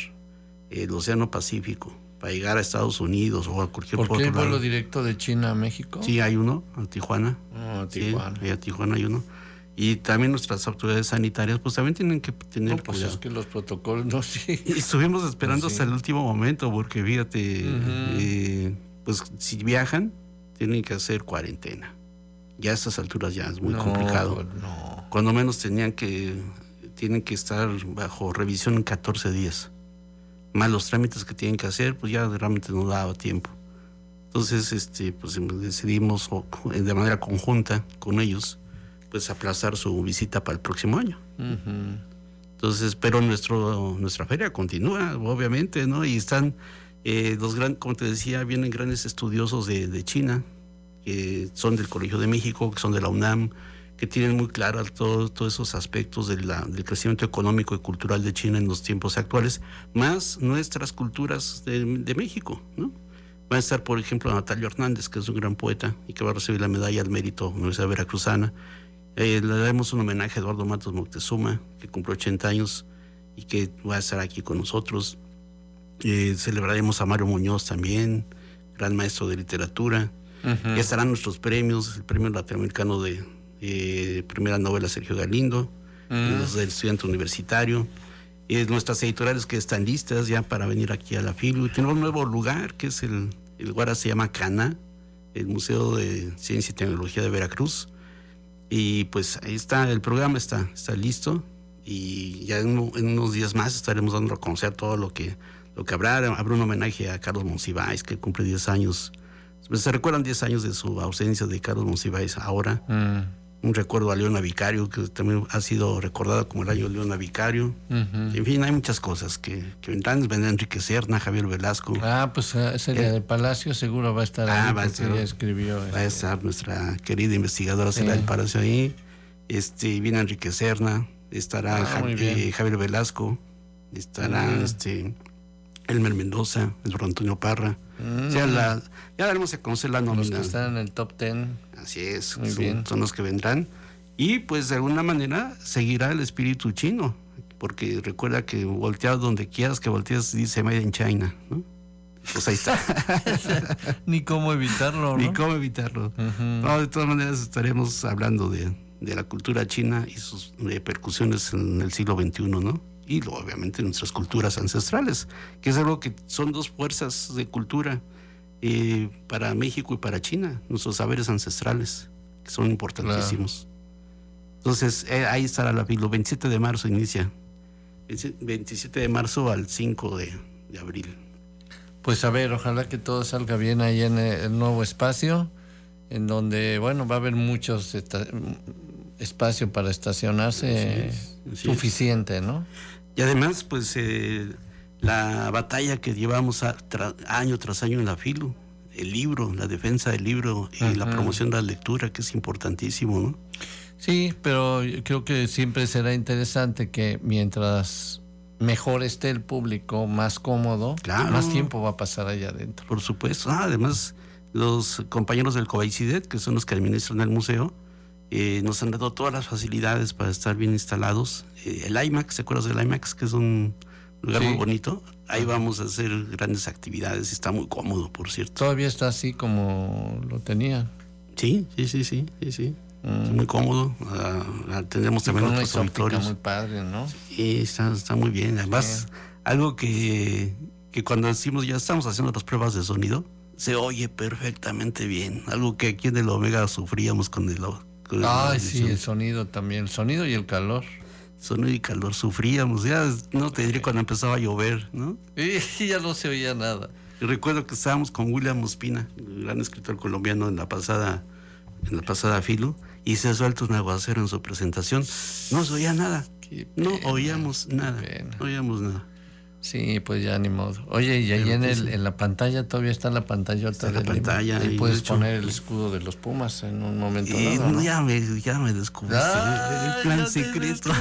el Océano Pacífico, para llegar a Estados Unidos o a cualquier otro lado. ¿Por qué hay vuelo lado. directo de China a México? Sí, hay uno, a Tijuana. Oh, a Tijuana. Sí, a Tijuana hay uno. Y también nuestras autoridades sanitarias pues también tienen que tener no, pues cuidado. es que los protocolos no sí. Y estuvimos esperando sí. hasta el último momento, porque fíjate, uh-huh. eh, pues si viajan, tienen que hacer cuarentena. Ya a estas alturas ya es muy no, complicado. No. Cuando menos tenían que, tienen que estar bajo revisión en catorce días. Más los trámites que tienen que hacer, pues ya realmente no daba tiempo. Entonces, este, pues decidimos de manera conjunta con ellos, pues aplazar su visita para el próximo año. Uh-huh. Entonces, pero nuestro nuestra feria continúa, obviamente, ¿no? Y están eh, los grandes, como te decía, vienen grandes estudiosos de, de China, que son del Colegio de México, que son de la UNAM, que tienen muy claros todos todos esos aspectos de la, del crecimiento económico y cultural de China en los tiempos actuales, más nuestras culturas de, de México, ¿no? Va a estar, por ejemplo, Natalio Hernández, que es un gran poeta y que va a recibir la medalla al mérito de la Universidad Veracruzana. Eh, le daremos un homenaje a Eduardo Matos Moctezuma, que cumplió ochenta años y que va a estar aquí con nosotros. Eh, celebraremos a Mario Muñoz también, gran maestro de literatura. Uh-huh. Ya estarán nuestros premios, el premio latinoamericano de eh, primera novela Sergio Galindo, uh-huh. los del estudiante universitario. Eh, nuestras editoriales que están listas ya para venir aquí a la FILU. Tenemos un nuevo lugar que es el, el lugar se llama CANA, el Museo de Ciencia y Tecnología de Veracruz. Y pues ahí está, el programa está, está listo y ya en, en unos días más estaremos dando a conocer todo lo que, lo que habrá. Habrá un homenaje a Carlos Monsiváis, que cumple diez años. Pues se recuerdan diez años de su ausencia de Carlos Monsiváis ahora. Mm. Un recuerdo a Leona Vicario, que también ha sido recordado como el año de Leona Vicario. Uh-huh. En fin, hay muchas cosas que, que vendrán. Vendrá Enrique Serna, Javier Velasco. Ah, pues ese día del Palacio seguro va a estar ah, ahí, va a estar, ya escribió. Va a estar nuestra querida investigadora sí. del Palacio ahí. Este, viene Enrique Serna, estará ah, Javier, Javier Velasco, estará uh-huh. este, Elmer Mendoza, Eduardo Antonio Parra. Uh-huh. O sea, la, ya daremos a conocer la nómina. Los que están en el top ten. Así es, Muy son, bien. son los que vendrán. Y pues de alguna manera seguirá el espíritu chino, porque recuerda que voltear donde quieras que voltees dice Made in China, ¿no? Pues ahí está. Ni cómo evitarlo, ¿no? Ni cómo evitarlo. Uh-huh. No, de todas maneras estaremos hablando de, de la cultura china y sus repercusiones en el siglo veintiuno, ¿no? Y luego, obviamente nuestras culturas ancestrales, que es algo que son dos fuerzas de cultura eh, para México y para China, nuestros saberes ancestrales, que son importantísimos. Claro. Entonces, eh, ahí estará la FILU, veintisiete de marzo inicia, veintisiete de marzo al cinco de, de abril. Pues a ver, ojalá que todo salga bien ahí en el nuevo espacio, en donde, bueno, va a haber muchos esta, espacio para estacionarse así es, así suficiente, es. ¿no? Y además, pues, eh, la batalla que llevamos a, tra, año tras año en la FILU, el libro, la defensa del libro y uh-huh. la promoción de la lectura, que es importantísimo, ¿no? Sí, pero creo que siempre será interesante que mientras mejor esté el público, más cómodo, claro. más tiempo va a pasar allá adentro. Por supuesto. Ah, además, los compañeros del COBAICIDET, que son los que administran el museo, eh, nos han dado todas las facilidades para estar bien instalados. Eh, el IMAX, ¿se acuerdas del IMAX? Que es un lugar sí. muy bonito. Ahí vamos a hacer grandes actividades y está muy cómodo, por cierto. ¿Todavía está así como lo tenía? Sí, sí, sí, sí, sí, sí. Mm. Muy cómodo. Uh, uh, tendremos también una otros auditorios. Muy padre, ¿no? Sí, está, está muy bien. Además, sí. algo que, que cuando decimos ya estamos haciendo las pruebas de sonido, se oye perfectamente bien. Algo que aquí en el Omega sufríamos con el. Con Ay, el sí, el sonido también. El sonido y el calor. Sonido y calor sufríamos. Ya no te diré cuando empezaba a llover, ¿no? Y ya no se oía nada. Y recuerdo que estábamos con William Ospina, el gran escritor colombiano, en la pasada, en la pasada FILU. Y se suelta un aguacero en su presentación. No se oía nada. Pena, no oíamos nada. No oíamos nada. Sí, pues ya ni modo. Oye, y ahí en, el, en la pantalla todavía está la pantallota. Está la pantalla. Ahí puedes hecho, poner el escudo de los Pumas en un momento y, dado, ¿no? Ya me, ya me descubriste. Ah, el plan secreto.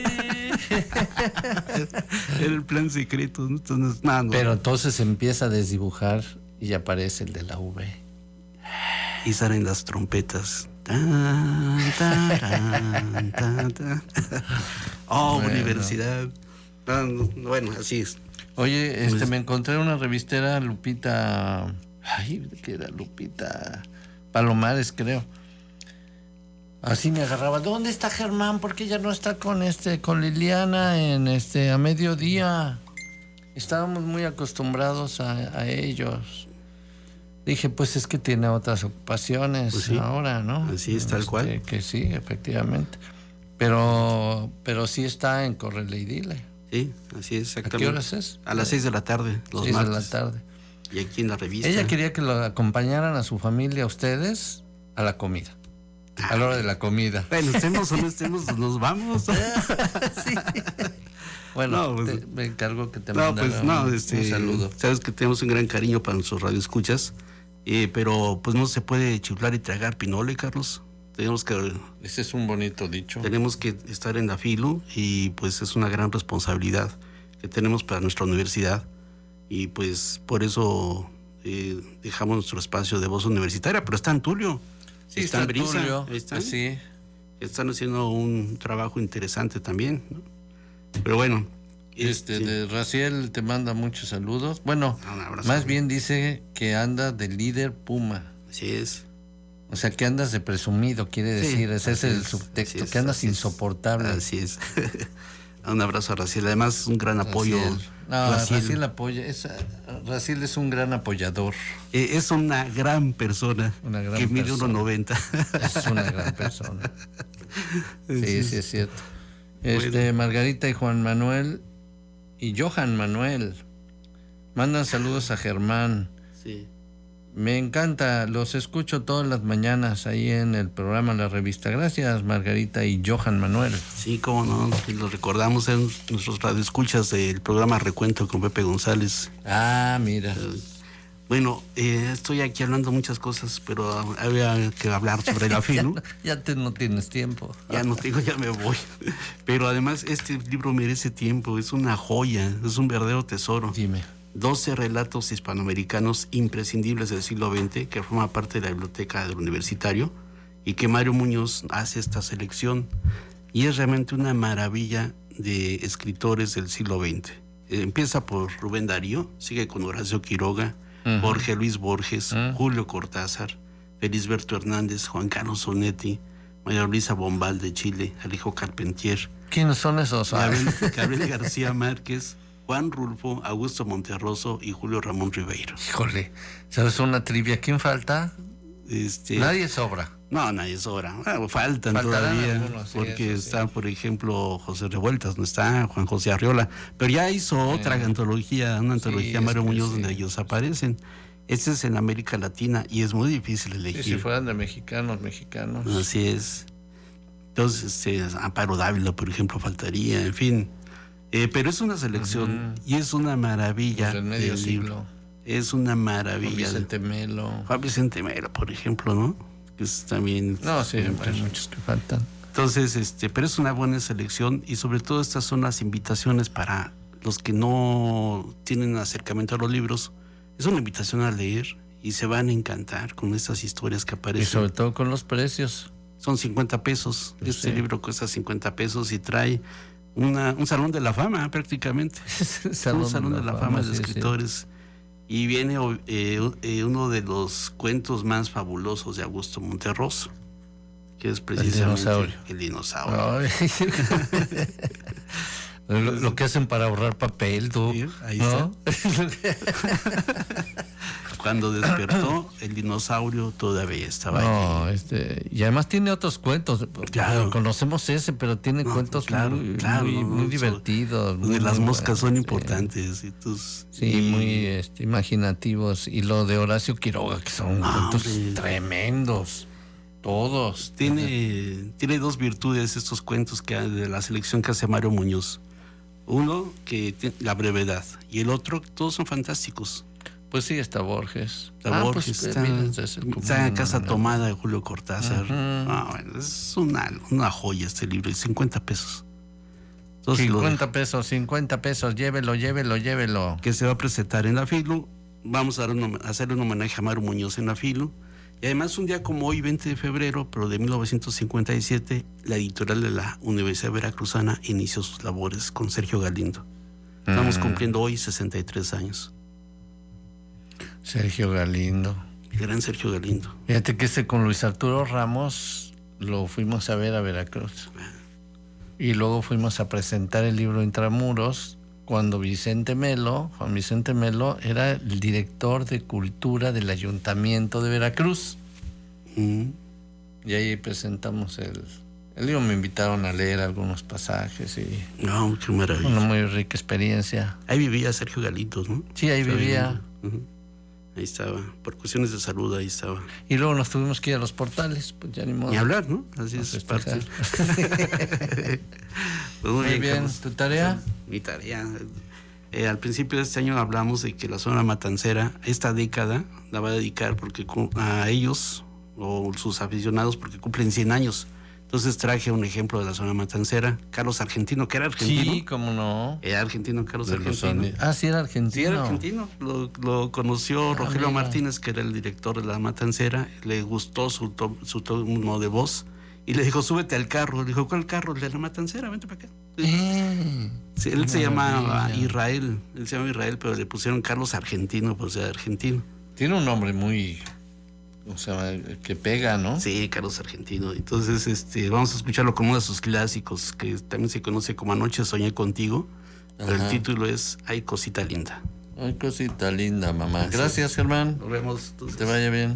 El plan secreto. Entonces, no, no. Pero entonces empieza a desdibujar y aparece el de la V. Y salen las trompetas. Tan, tan, tan, tan. Oh, bueno. Universidad. Bueno, así es. Oye, este, me encontré una revistera, Lupita. Ay, ¿qué era? Lupita Palomares, creo. Así me agarraba. ¿Dónde está Germán? ¿Por qué ya no está con este, con Liliana en este a mediodía? Estábamos muy acostumbrados a, a ellos. Dije, pues es que tiene otras ocupaciones pues sí. ahora, ¿no? Así es, tal este, cual. Que sí, efectivamente. Pero, pero sí está en Córrele y Dile. Sí, así es, exactamente. ¿A qué horas es? A las seis de la tarde, los seis martes. de la tarde. Y aquí en la revista. Ella quería que lo acompañaran a su familia, a ustedes, a la comida. Ah, a la hora de la comida. Bueno, estemos o no estemos, nos vamos. Sí. Bueno, no, pues, te, me encargo que te no, pues, no, un, este, un saludo. Sabes que tenemos un gran cariño para nuestros radioescuchas, eh, pero pues no se puede chiflar y tragar pinole, Carlos. tenemos que... Ese es un bonito dicho. Tenemos que estar en la FILU y pues es una gran responsabilidad que tenemos para nuestra universidad y pues por eso eh, dejamos nuestro espacio de voz universitaria, pero está en Tulio. Sí, está en está Brisa, Tulio, ahí están. sí. Están haciendo un trabajo interesante también, ¿no? Pero bueno. Este, sí. de Raciel te manda muchos saludos. Bueno, más bien dice que anda de líder Puma. Así es. O sea, que andas de presumido, quiere Sí, decir, ese es el es, subtexto, es, que andas así es. insoportable. Así es. Un abrazo a Raciel, además un gran apoyo. Raciel. No, Raciel, Raciel apoya, es, Raciel es un gran apoyador. Eh, es una gran persona una gran que mide persona. uno noventa. Es una gran persona. Sí, sí, sí, es cierto. Este, Bueno. Margarita y Juan Manuel y Johan Manuel mandan saludos a Germán. Sí. Me encanta, los escucho todas las mañanas ahí en el programa La Revista. Gracias, Margarita y Johan Manuel. Sí, cómo no, los recordamos en nuestros radioescuchas del programa Recuento con Pepe González. Ah, mira. Uh, bueno, eh, estoy aquí hablando muchas cosas, pero había que hablar sobre la FILU. ya, ya te, no tienes tiempo. Ya no tengo, ya me voy. Pero además este libro merece tiempo, es una joya, es un verdadero tesoro. Dime. doce relatos hispanoamericanos imprescindibles del siglo veinte que forma parte de la biblioteca del universitario y que Mario Muñoz hace esta selección y es realmente una maravilla de escritores del siglo veinte. Eh, empieza por Rubén Darío, sigue con Horacio Quiroga, uh-huh. Jorge Luis Borges, uh-huh. Julio Cortázar, Felisberto Hernández, Juan Carlos Onetti, María Luisa Bombal de Chile, Alejo Carpentier. ¿Quiénes son esos? Gabriel, Gabriel García Márquez, Juan Rulfo, Augusto Monterroso y Julio Ramón Ribeiro. Híjole, ¿sabes una trivia? ¿Quién falta? Este, nadie sobra. No, nadie sobra. Bueno, faltan Faltarán todavía, algunos, sí, porque está, sí. por ejemplo, José Revueltas, no está, Juan José Arriola, pero ya hizo sí. otra antología, una antología sí, Mario Muñoz sí. donde ellos aparecen. Este es en América Latina y es muy difícil elegir. Sí, si fueran de mexicanos, mexicanos. Así es. Entonces, este, Amparo Dávila, por ejemplo, faltaría, en fin. Eh, pero es una selección uh-huh. y es una maravilla. Pues medio del siglo. Libro. Es una maravilla. Juan Vicente Melo. Juan Vicente Melo, por ejemplo, ¿no? Que es también. No, sí, hay muchos que faltan. Entonces, este, pero es una buena selección y sobre todo estas son las invitaciones para los que no tienen acercamiento a los libros. Es una invitación a leer y se van a encantar con estas historias que aparecen. Y sobre todo con los precios. Son cincuenta pesos. Pues este sí. libro cuesta cincuenta pesos y trae Una, un salón de la fama prácticamente. salón un salón de la, de la fama, fama de sí, escritores. Sí. Y viene eh, eh, uno de los cuentos más fabulosos de Augusto Monterroso, que es precisamente el dinosaurio. El dinosaurio. lo, lo que hacen para ahorrar papel, tú. Sí, ahí ¿no? está. Cuando despertó, el dinosaurio todavía estaba no, allí. Este, y además tiene otros cuentos. Claro. Conocemos ese, pero tiene no, cuentos claro, muy, claro, muy, muy no, divertidos. Donde muy, las muy moscas buenos, son sí. importantes. Y tus, sí, y... muy este, imaginativos. Y lo de Horacio Quiroga, que son no, cuentos hombre. tremendos. Todos. Tiene, tiene dos virtudes estos cuentos que de la selección que hace Mario Muñoz. Uno, que la brevedad. Y el otro, todos son fantásticos. Pues sí, está Borges. Está ah, Borges, pues, está, mira, está en Casa Tomada de Julio Cortázar. Uh-huh. Ah, bueno, es una, una joya este libro, y cincuenta pesos. Entonces, cincuenta pesos, cincuenta pesos, llévelo, llévelo, llévelo. Que se va a presentar en la FILU. Vamos a, dar un, a hacerle un homenaje a Mario Muñoz en la FILU. Y además un día como hoy, veinte de febrero, pero de mil novecientos cincuenta y siete, la editorial de la Universidad Veracruzana inició sus labores con Sergio Galindo. Estamos uh-huh. cumpliendo hoy sesenta y tres años. Sergio Galindo. El gran Sergio Galindo. Fíjate que este con Luis Arturo Ramos lo fuimos a ver a Veracruz. Y luego fuimos a presentar el libro Intramuros cuando Vicente Melo, Juan Vicente Melo, era el director de cultura del Ayuntamiento de Veracruz. Mm. Y ahí presentamos el, el libro. Me invitaron a leer algunos pasajes y... No, qué maravilla. Una muy rica experiencia. Ahí vivía Sergio Galindo, ¿no? Sí, ahí vivía. Uh-huh. Ahí estaba, por cuestiones de salud ahí estaba. Y luego nos tuvimos que ir a los portales, pues ya ni modo. Ni hablar, ¿no? Así nos es parte. pues muy, muy bien, bien. ¿Tu tarea? Mi tarea. Eh, al principio de este año hablamos de que la zona matancera, esta década, la va a dedicar porque a ellos, o sus aficionados porque cumplen cien años. Entonces traje un ejemplo de la zona matancera, Carlos Argentino, que era argentino. Sí, cómo no. Era argentino, Carlos De Argentino. los... Ah, sí, era argentino. Sí, era argentino. Lo, lo conoció Ah, Rogelio mira. Martínez, que era el director de la matancera. Le gustó su, to- su tono de voz y le dijo, súbete al carro. Le dijo, ¿cuál carro? El de la matancera, vente para acá. Eh, Sí, él se llamaba maravilla. Israel, él se llama Israel, pero le pusieron Carlos Argentino, pues de argentino. Tiene un nombre muy... O sea, que pega, ¿no? Sí, Carlos Argentino. Entonces, este, vamos a escucharlo como uno de sus clásicos, que también se conoce como Anoche soñé contigo. Pero el Ajá. título es Ay, cosita linda. Ay, cosita linda, mamá. Así Gracias, es. Germán. Nos vemos. Entonces. Que te vaya bien.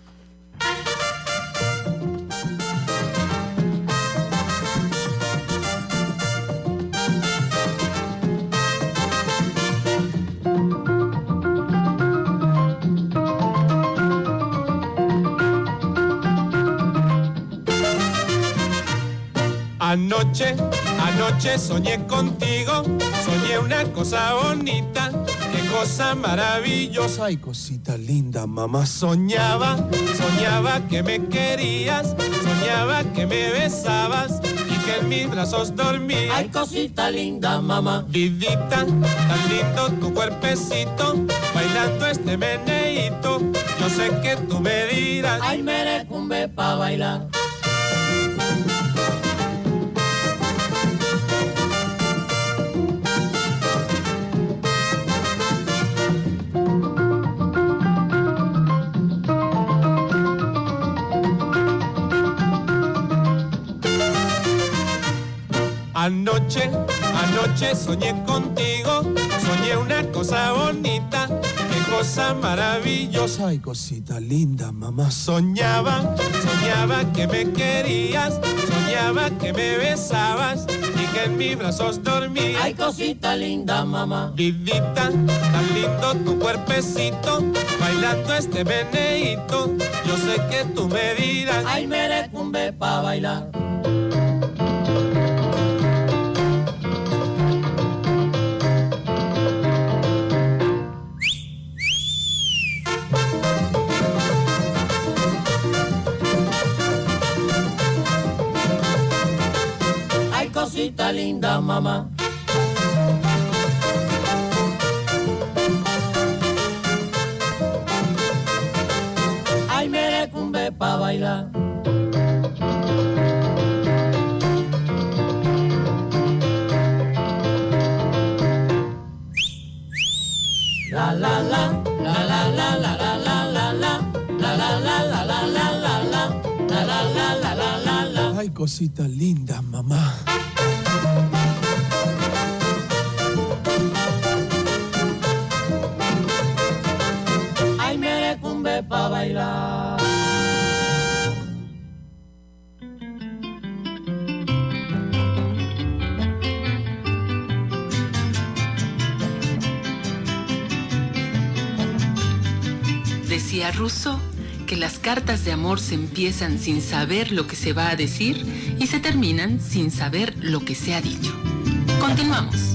Anoche, anoche soñé contigo, soñé una cosa bonita, qué cosa maravillosa. Ay, cosita linda, mamá. Soñaba, soñaba que me querías, soñaba que me besabas y que en mis brazos dormías. Ay, cosita linda, mamá. Vidita, tan lindo tu cuerpecito, bailando este meneíto. Yo sé que tú me dirás, ay, merecumbe pa' bailar. Anoche, anoche soñé contigo, soñé una cosa bonita, qué cosa maravillosa. Ay, cosita linda, mamá. Soñaba, soñaba que me querías, soñaba que me besabas y que en mis brazos dormías. Ay, cosita linda, mamá. Vidita, tan lindo tu cuerpecito, bailando este meneíto. Yo sé que tú me dirás, ay, merecumbe pa' bailar. Cosita linda, mamá. Ay, merecumbe pa' bailar. La la la, la la la la la la la la, la la la la la la la la, la la la la la la la. Ay, cosita linda, mamá. Ay, merecumbe pa' bailar. Decía Rousseau que las cartas de amor se empiezan sin saber lo que se va a decir y se terminan sin saber lo que se ha dicho. Continuamos.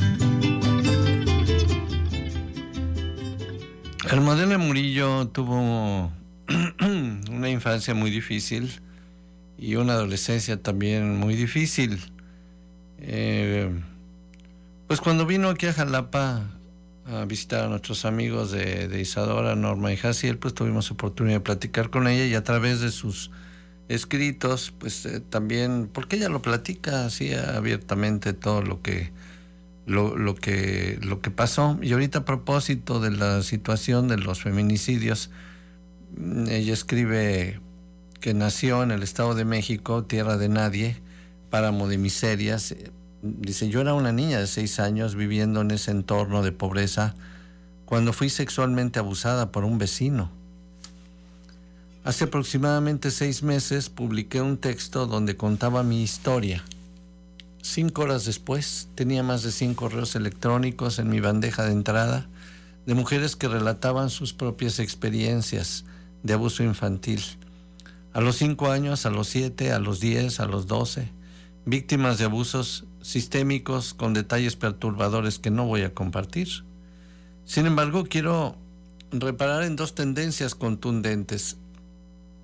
El modelo Murillo tuvo una infancia muy difícil y una adolescencia también muy difícil. Eh, pues cuando vino aquí a Jalapa a visitar a nuestros amigos de, de Isadora, Norma y Jaciel, pues tuvimos oportunidad de platicar con ella y a través de sus escritos, pues eh, también, porque ella lo platica así abiertamente todo lo que Lo, lo que lo que pasó. Y ahorita a propósito de la situación de los feminicidios, ella escribe que nació en el Estado de México, tierra de nadie, páramo de miserias. Dice, yo era una niña de seis años viviendo en ese entorno de pobreza cuando fui sexualmente abusada por un vecino. Hace aproximadamente seis meses publiqué un texto donde contaba mi historia. Cinco horas después, tenía más de cien correos electrónicos en mi bandeja de entrada de mujeres que relataban sus propias experiencias de abuso infantil. A los cinco años, a los siete, a los diez, a los doce, víctimas de abusos sistémicos con detalles perturbadores que no voy a compartir. Sin embargo, quiero reparar en dos tendencias contundentes.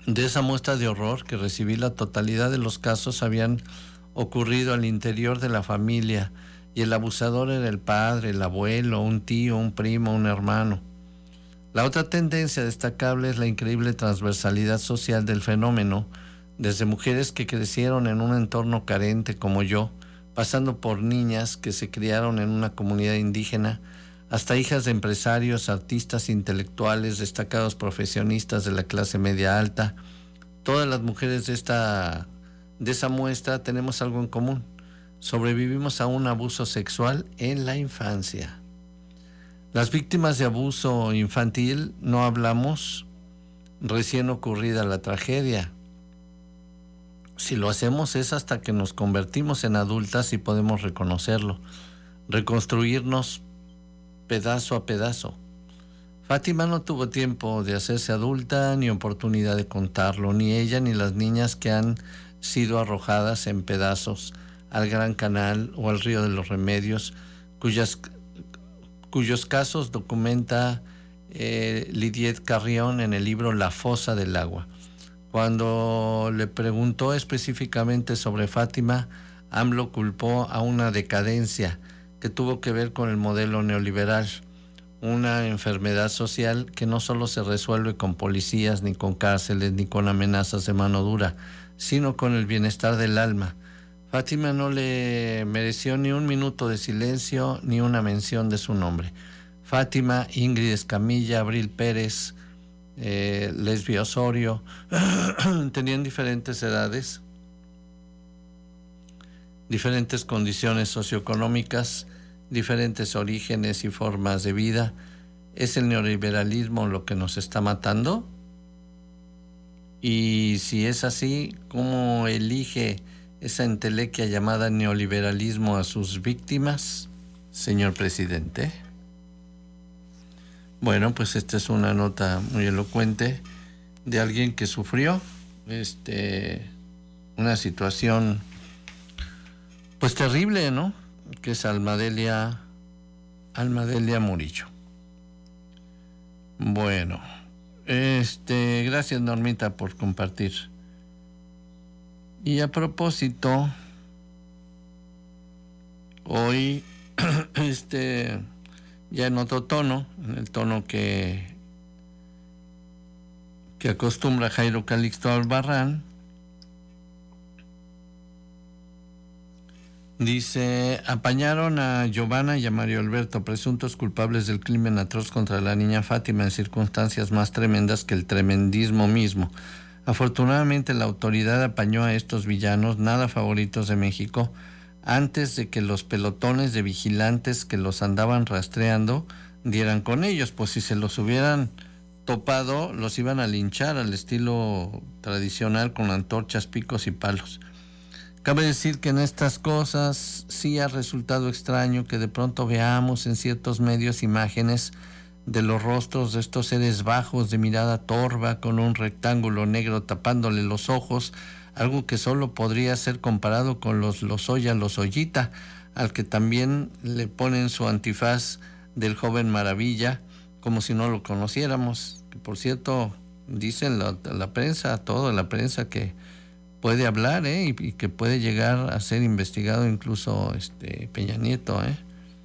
De esa muestra de horror que recibí, la totalidad de los casos habían ocurrido al interior de la familia y el abusador era el padre, el abuelo, un tío, un primo, un hermano. La otra tendencia destacable es la increíble transversalidad social del fenómeno, desde mujeres que crecieron en un entorno carente como yo, pasando por niñas que se criaron en una comunidad indígena, hasta hijas de empresarios, artistas, intelectuales, destacados profesionistas de la clase media alta. Todas las mujeres de esta, de esa muestra tenemos algo en común: sobrevivimos a un abuso sexual en la infancia. Las víctimas de abuso infantil no hablamos recién ocurrida la tragedia. Si lo hacemos es hasta que nos convertimos en adultas y podemos reconocerlo, reconstruirnos pedazo a pedazo. Fátima no tuvo tiempo de hacerse adulta ni oportunidad de contarlo, ni ella ni las niñas que han sido arrojadas en pedazos al Gran Canal o al Río de los Remedios, cuyas, cuyos casos documenta eh, Lidiet Carrión en el libro La fosa del agua. Cuando le preguntó específicamente sobre Fátima, AMLO culpó a una decadencia que tuvo que ver con el modelo neoliberal, una enfermedad social que no solo se resuelve con policías, ni con cárceles, ni con amenazas de mano dura, sino con el bienestar del alma. Fátima no le mereció ni un minuto de silencio, ni una mención de su nombre. Fátima, Ingrid Escamilla, Abril Pérez, eh, Lesbia Osorio, tenían diferentes edades, diferentes condiciones socioeconómicas, diferentes orígenes y formas de vida. ¿Es el neoliberalismo lo que nos está matando? Y si es así, ¿cómo elige esa entelequia llamada neoliberalismo a sus víctimas, señor presidente? Bueno, pues esta es una nota muy elocuente de alguien que sufrió este, una situación pues terrible, ¿no? Que es Almadelia, Almadelia Murillo. Bueno, este, gracias Normita por compartir. Y a propósito, hoy, este, ya en otro tono, en el tono que, que acostumbra Jairo Calixto Albarrán, dice: apañaron a Giovanna y a Mario Alberto, presuntos culpables del crimen atroz contra la niña Fátima, en circunstancias más tremendas que el tremendismo mismo. Afortunadamente la autoridad apañó a estos villanos, nada favoritos de México, antes de que los pelotones de vigilantes que los andaban rastreando dieran con ellos, pues si se los hubieran topado, los iban a linchar al estilo tradicional con antorchas, picos y palos. Cabe decir que en estas cosas sí ha resultado extraño que de pronto veamos en ciertos medios imágenes de los rostros de estos seres bajos de mirada torva con un rectángulo negro tapándole los ojos, algo que solo podría ser comparado con los Lozoya Lozoyita, al que también le ponen su antifaz del joven maravilla, como si no lo conociéramos. Que por cierto, dicen la, la prensa, toda la prensa, que puede hablar, ¿eh? y, y que puede llegar a ser investigado incluso este Peña Nieto, ¿eh?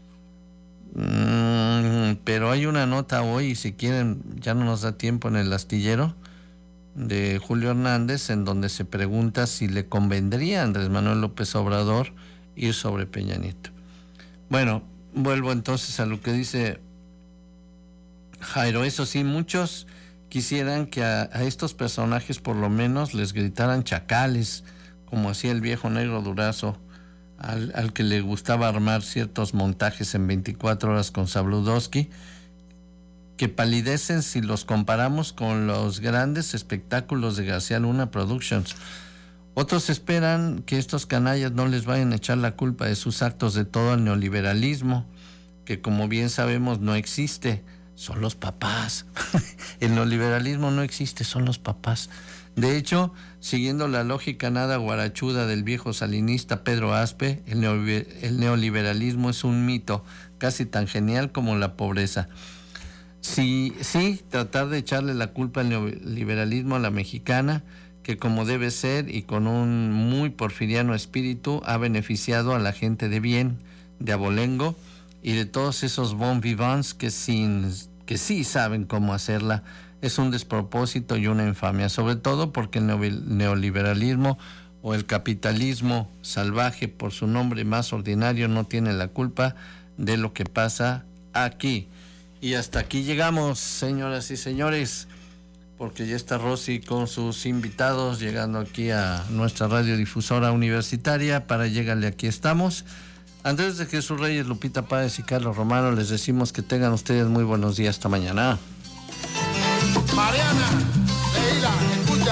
Mm, pero hay una nota hoy, y si quieren, ya no nos da tiempo, en el astillero de Julio Hernández, en donde se pregunta si le convendría a Andrés Manuel López Obrador ir sobre Peña Nieto. Bueno, vuelvo entonces a lo que dice Jairo. Eso sí, muchos quisieran que a, a estos personajes por lo menos les gritaran chacales, como hacía el viejo negro Durazo, al, al que le gustaba armar ciertos montajes en veinticuatro horas con Sabludowski, que palidecen si los comparamos con los grandes espectáculos de García Luna Productions. Otros esperan que estos canallas no les vayan a echar la culpa de sus actos de todo al neoliberalismo, que como bien sabemos no existe. Son los papás. El neoliberalismo no existe, son los papás. De hecho, siguiendo la lógica nada guarachuda del viejo salinista Pedro Aspe, el, neoliber- el neoliberalismo es un mito casi tan genial como la pobreza. Sí, sí, tratar de echarle la culpa al neoliberalismo a la mexicana, que como debe ser y con un muy porfiriano espíritu ha beneficiado a la gente de bien, de abolengo y de todos esos bon vivants que, sin, que sí saben cómo hacerla. Es un despropósito y una infamia, sobre todo porque el neoliberalismo o el capitalismo salvaje, por su nombre más ordinario, no tiene la culpa de lo que pasa aquí. Y hasta aquí llegamos, señoras y señores, porque ya está Rosy con sus invitados llegando aquí a nuestra radiodifusora universitaria para llegarle. Aquí estamos. Andrés de Jesús Reyes, Lupita Páez y Carlos Romano, les decimos que tengan ustedes muy buenos días. Hasta mañana. Mariana, Leila, escucha.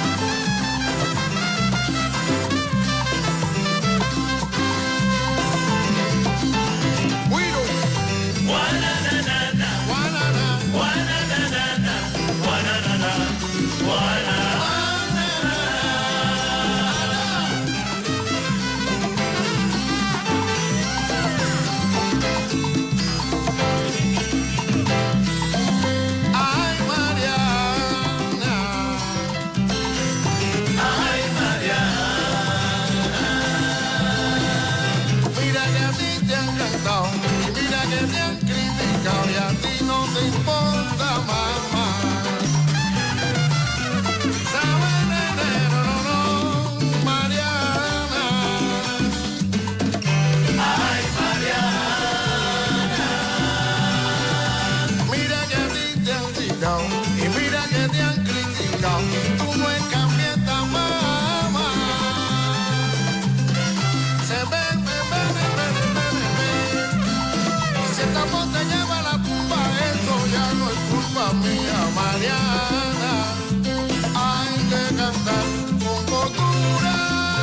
Mía Mariana, hay que cantar con cordura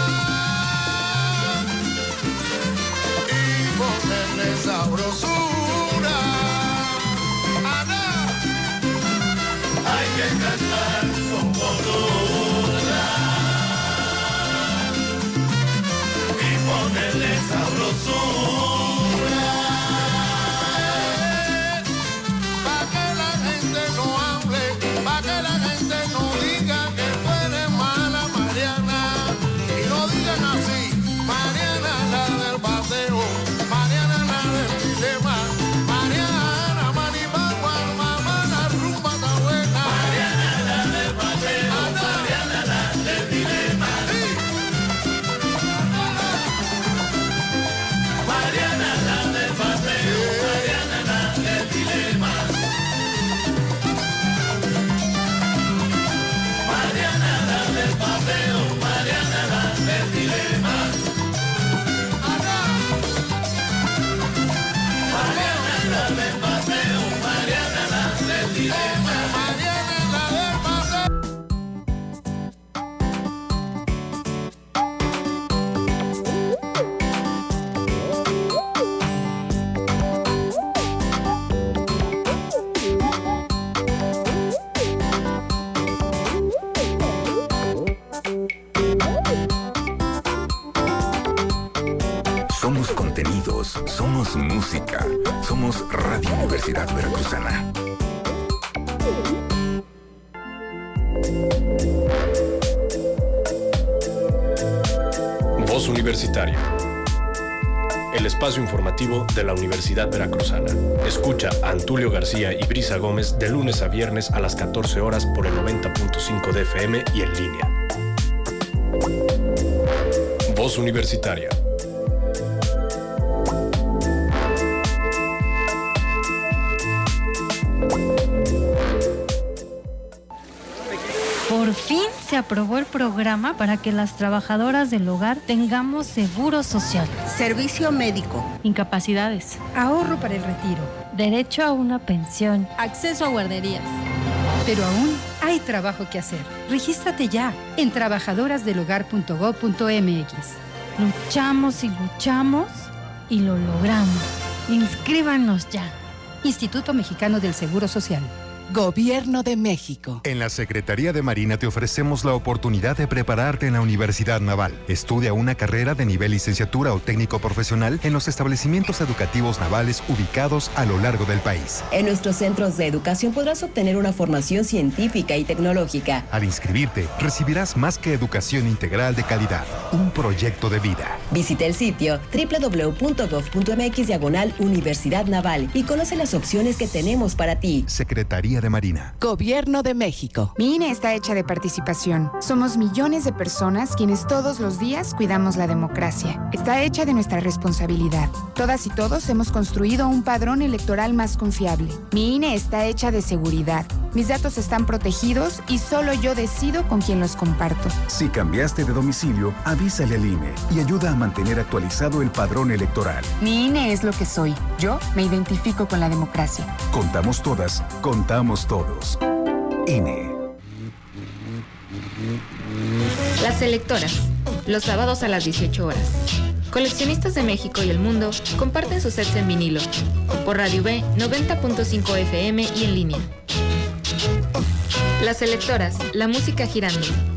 y ponerle sabrosura. Ana, hay que cantar con cordura y ponerle sabrosura. Somos contenidos, somos música, somos Radio Universidad Veracruzana. Voz Universitaria, el espacio informativo de la Universidad Veracruzana. Escucha a Antulio García y Brisa Gómez de lunes a viernes a las catorce horas por el noventa punto cinco de F M y en línea. Voz Universitaria. Por fin se aprobó el programa para que las trabajadoras del hogar tengamos seguro social, servicio médico, incapacidades, ahorro para el retiro, derecho a una pensión, acceso a guarderías. Pero aún hay trabajo que hacer. Regístrate ya en trabajadoras del hogar punto gob punto m x. Luchamos y luchamos y lo logramos. Inscríbanos ya. Instituto Mexicano del Seguro Social. Gobierno de México. En la Secretaría de Marina te ofrecemos la oportunidad de prepararte en la Universidad Naval. Estudia una carrera de nivel licenciatura o técnico profesional en los establecimientos educativos navales ubicados a lo largo del país. En nuestros centros de educación podrás obtener una formación científica y tecnológica. Al inscribirte, recibirás más que educación integral de calidad, un proyecto de vida. Visita el sitio doble u doble u doble u punto gov punto m x diagonal Universidad Naval y conoce las opciones que tenemos para ti. Secretaría de Marina. Gobierno de México. Mi I N E está hecha de participación. Somos millones de personas quienes todos los días cuidamos la democracia. Está hecha de nuestra responsabilidad. Todas y todos hemos construido un padrón electoral más confiable. Mi I N E está hecha de seguridad. Mis datos están protegidos y solo yo decido con quién los comparto. Si cambiaste de domicilio, avísale al I N E y ayuda a mantener actualizado el padrón electoral. Mi I N E es lo que soy. Yo me identifico con la democracia. Contamos todas, contamos todos. I N E. Las Selectoras, los sábados a las dieciocho horas. Coleccionistas de México y el mundo comparten sus sets en vinilo. Por Radio B noventa punto cinco F M y en línea. Las Selectoras, la música girando.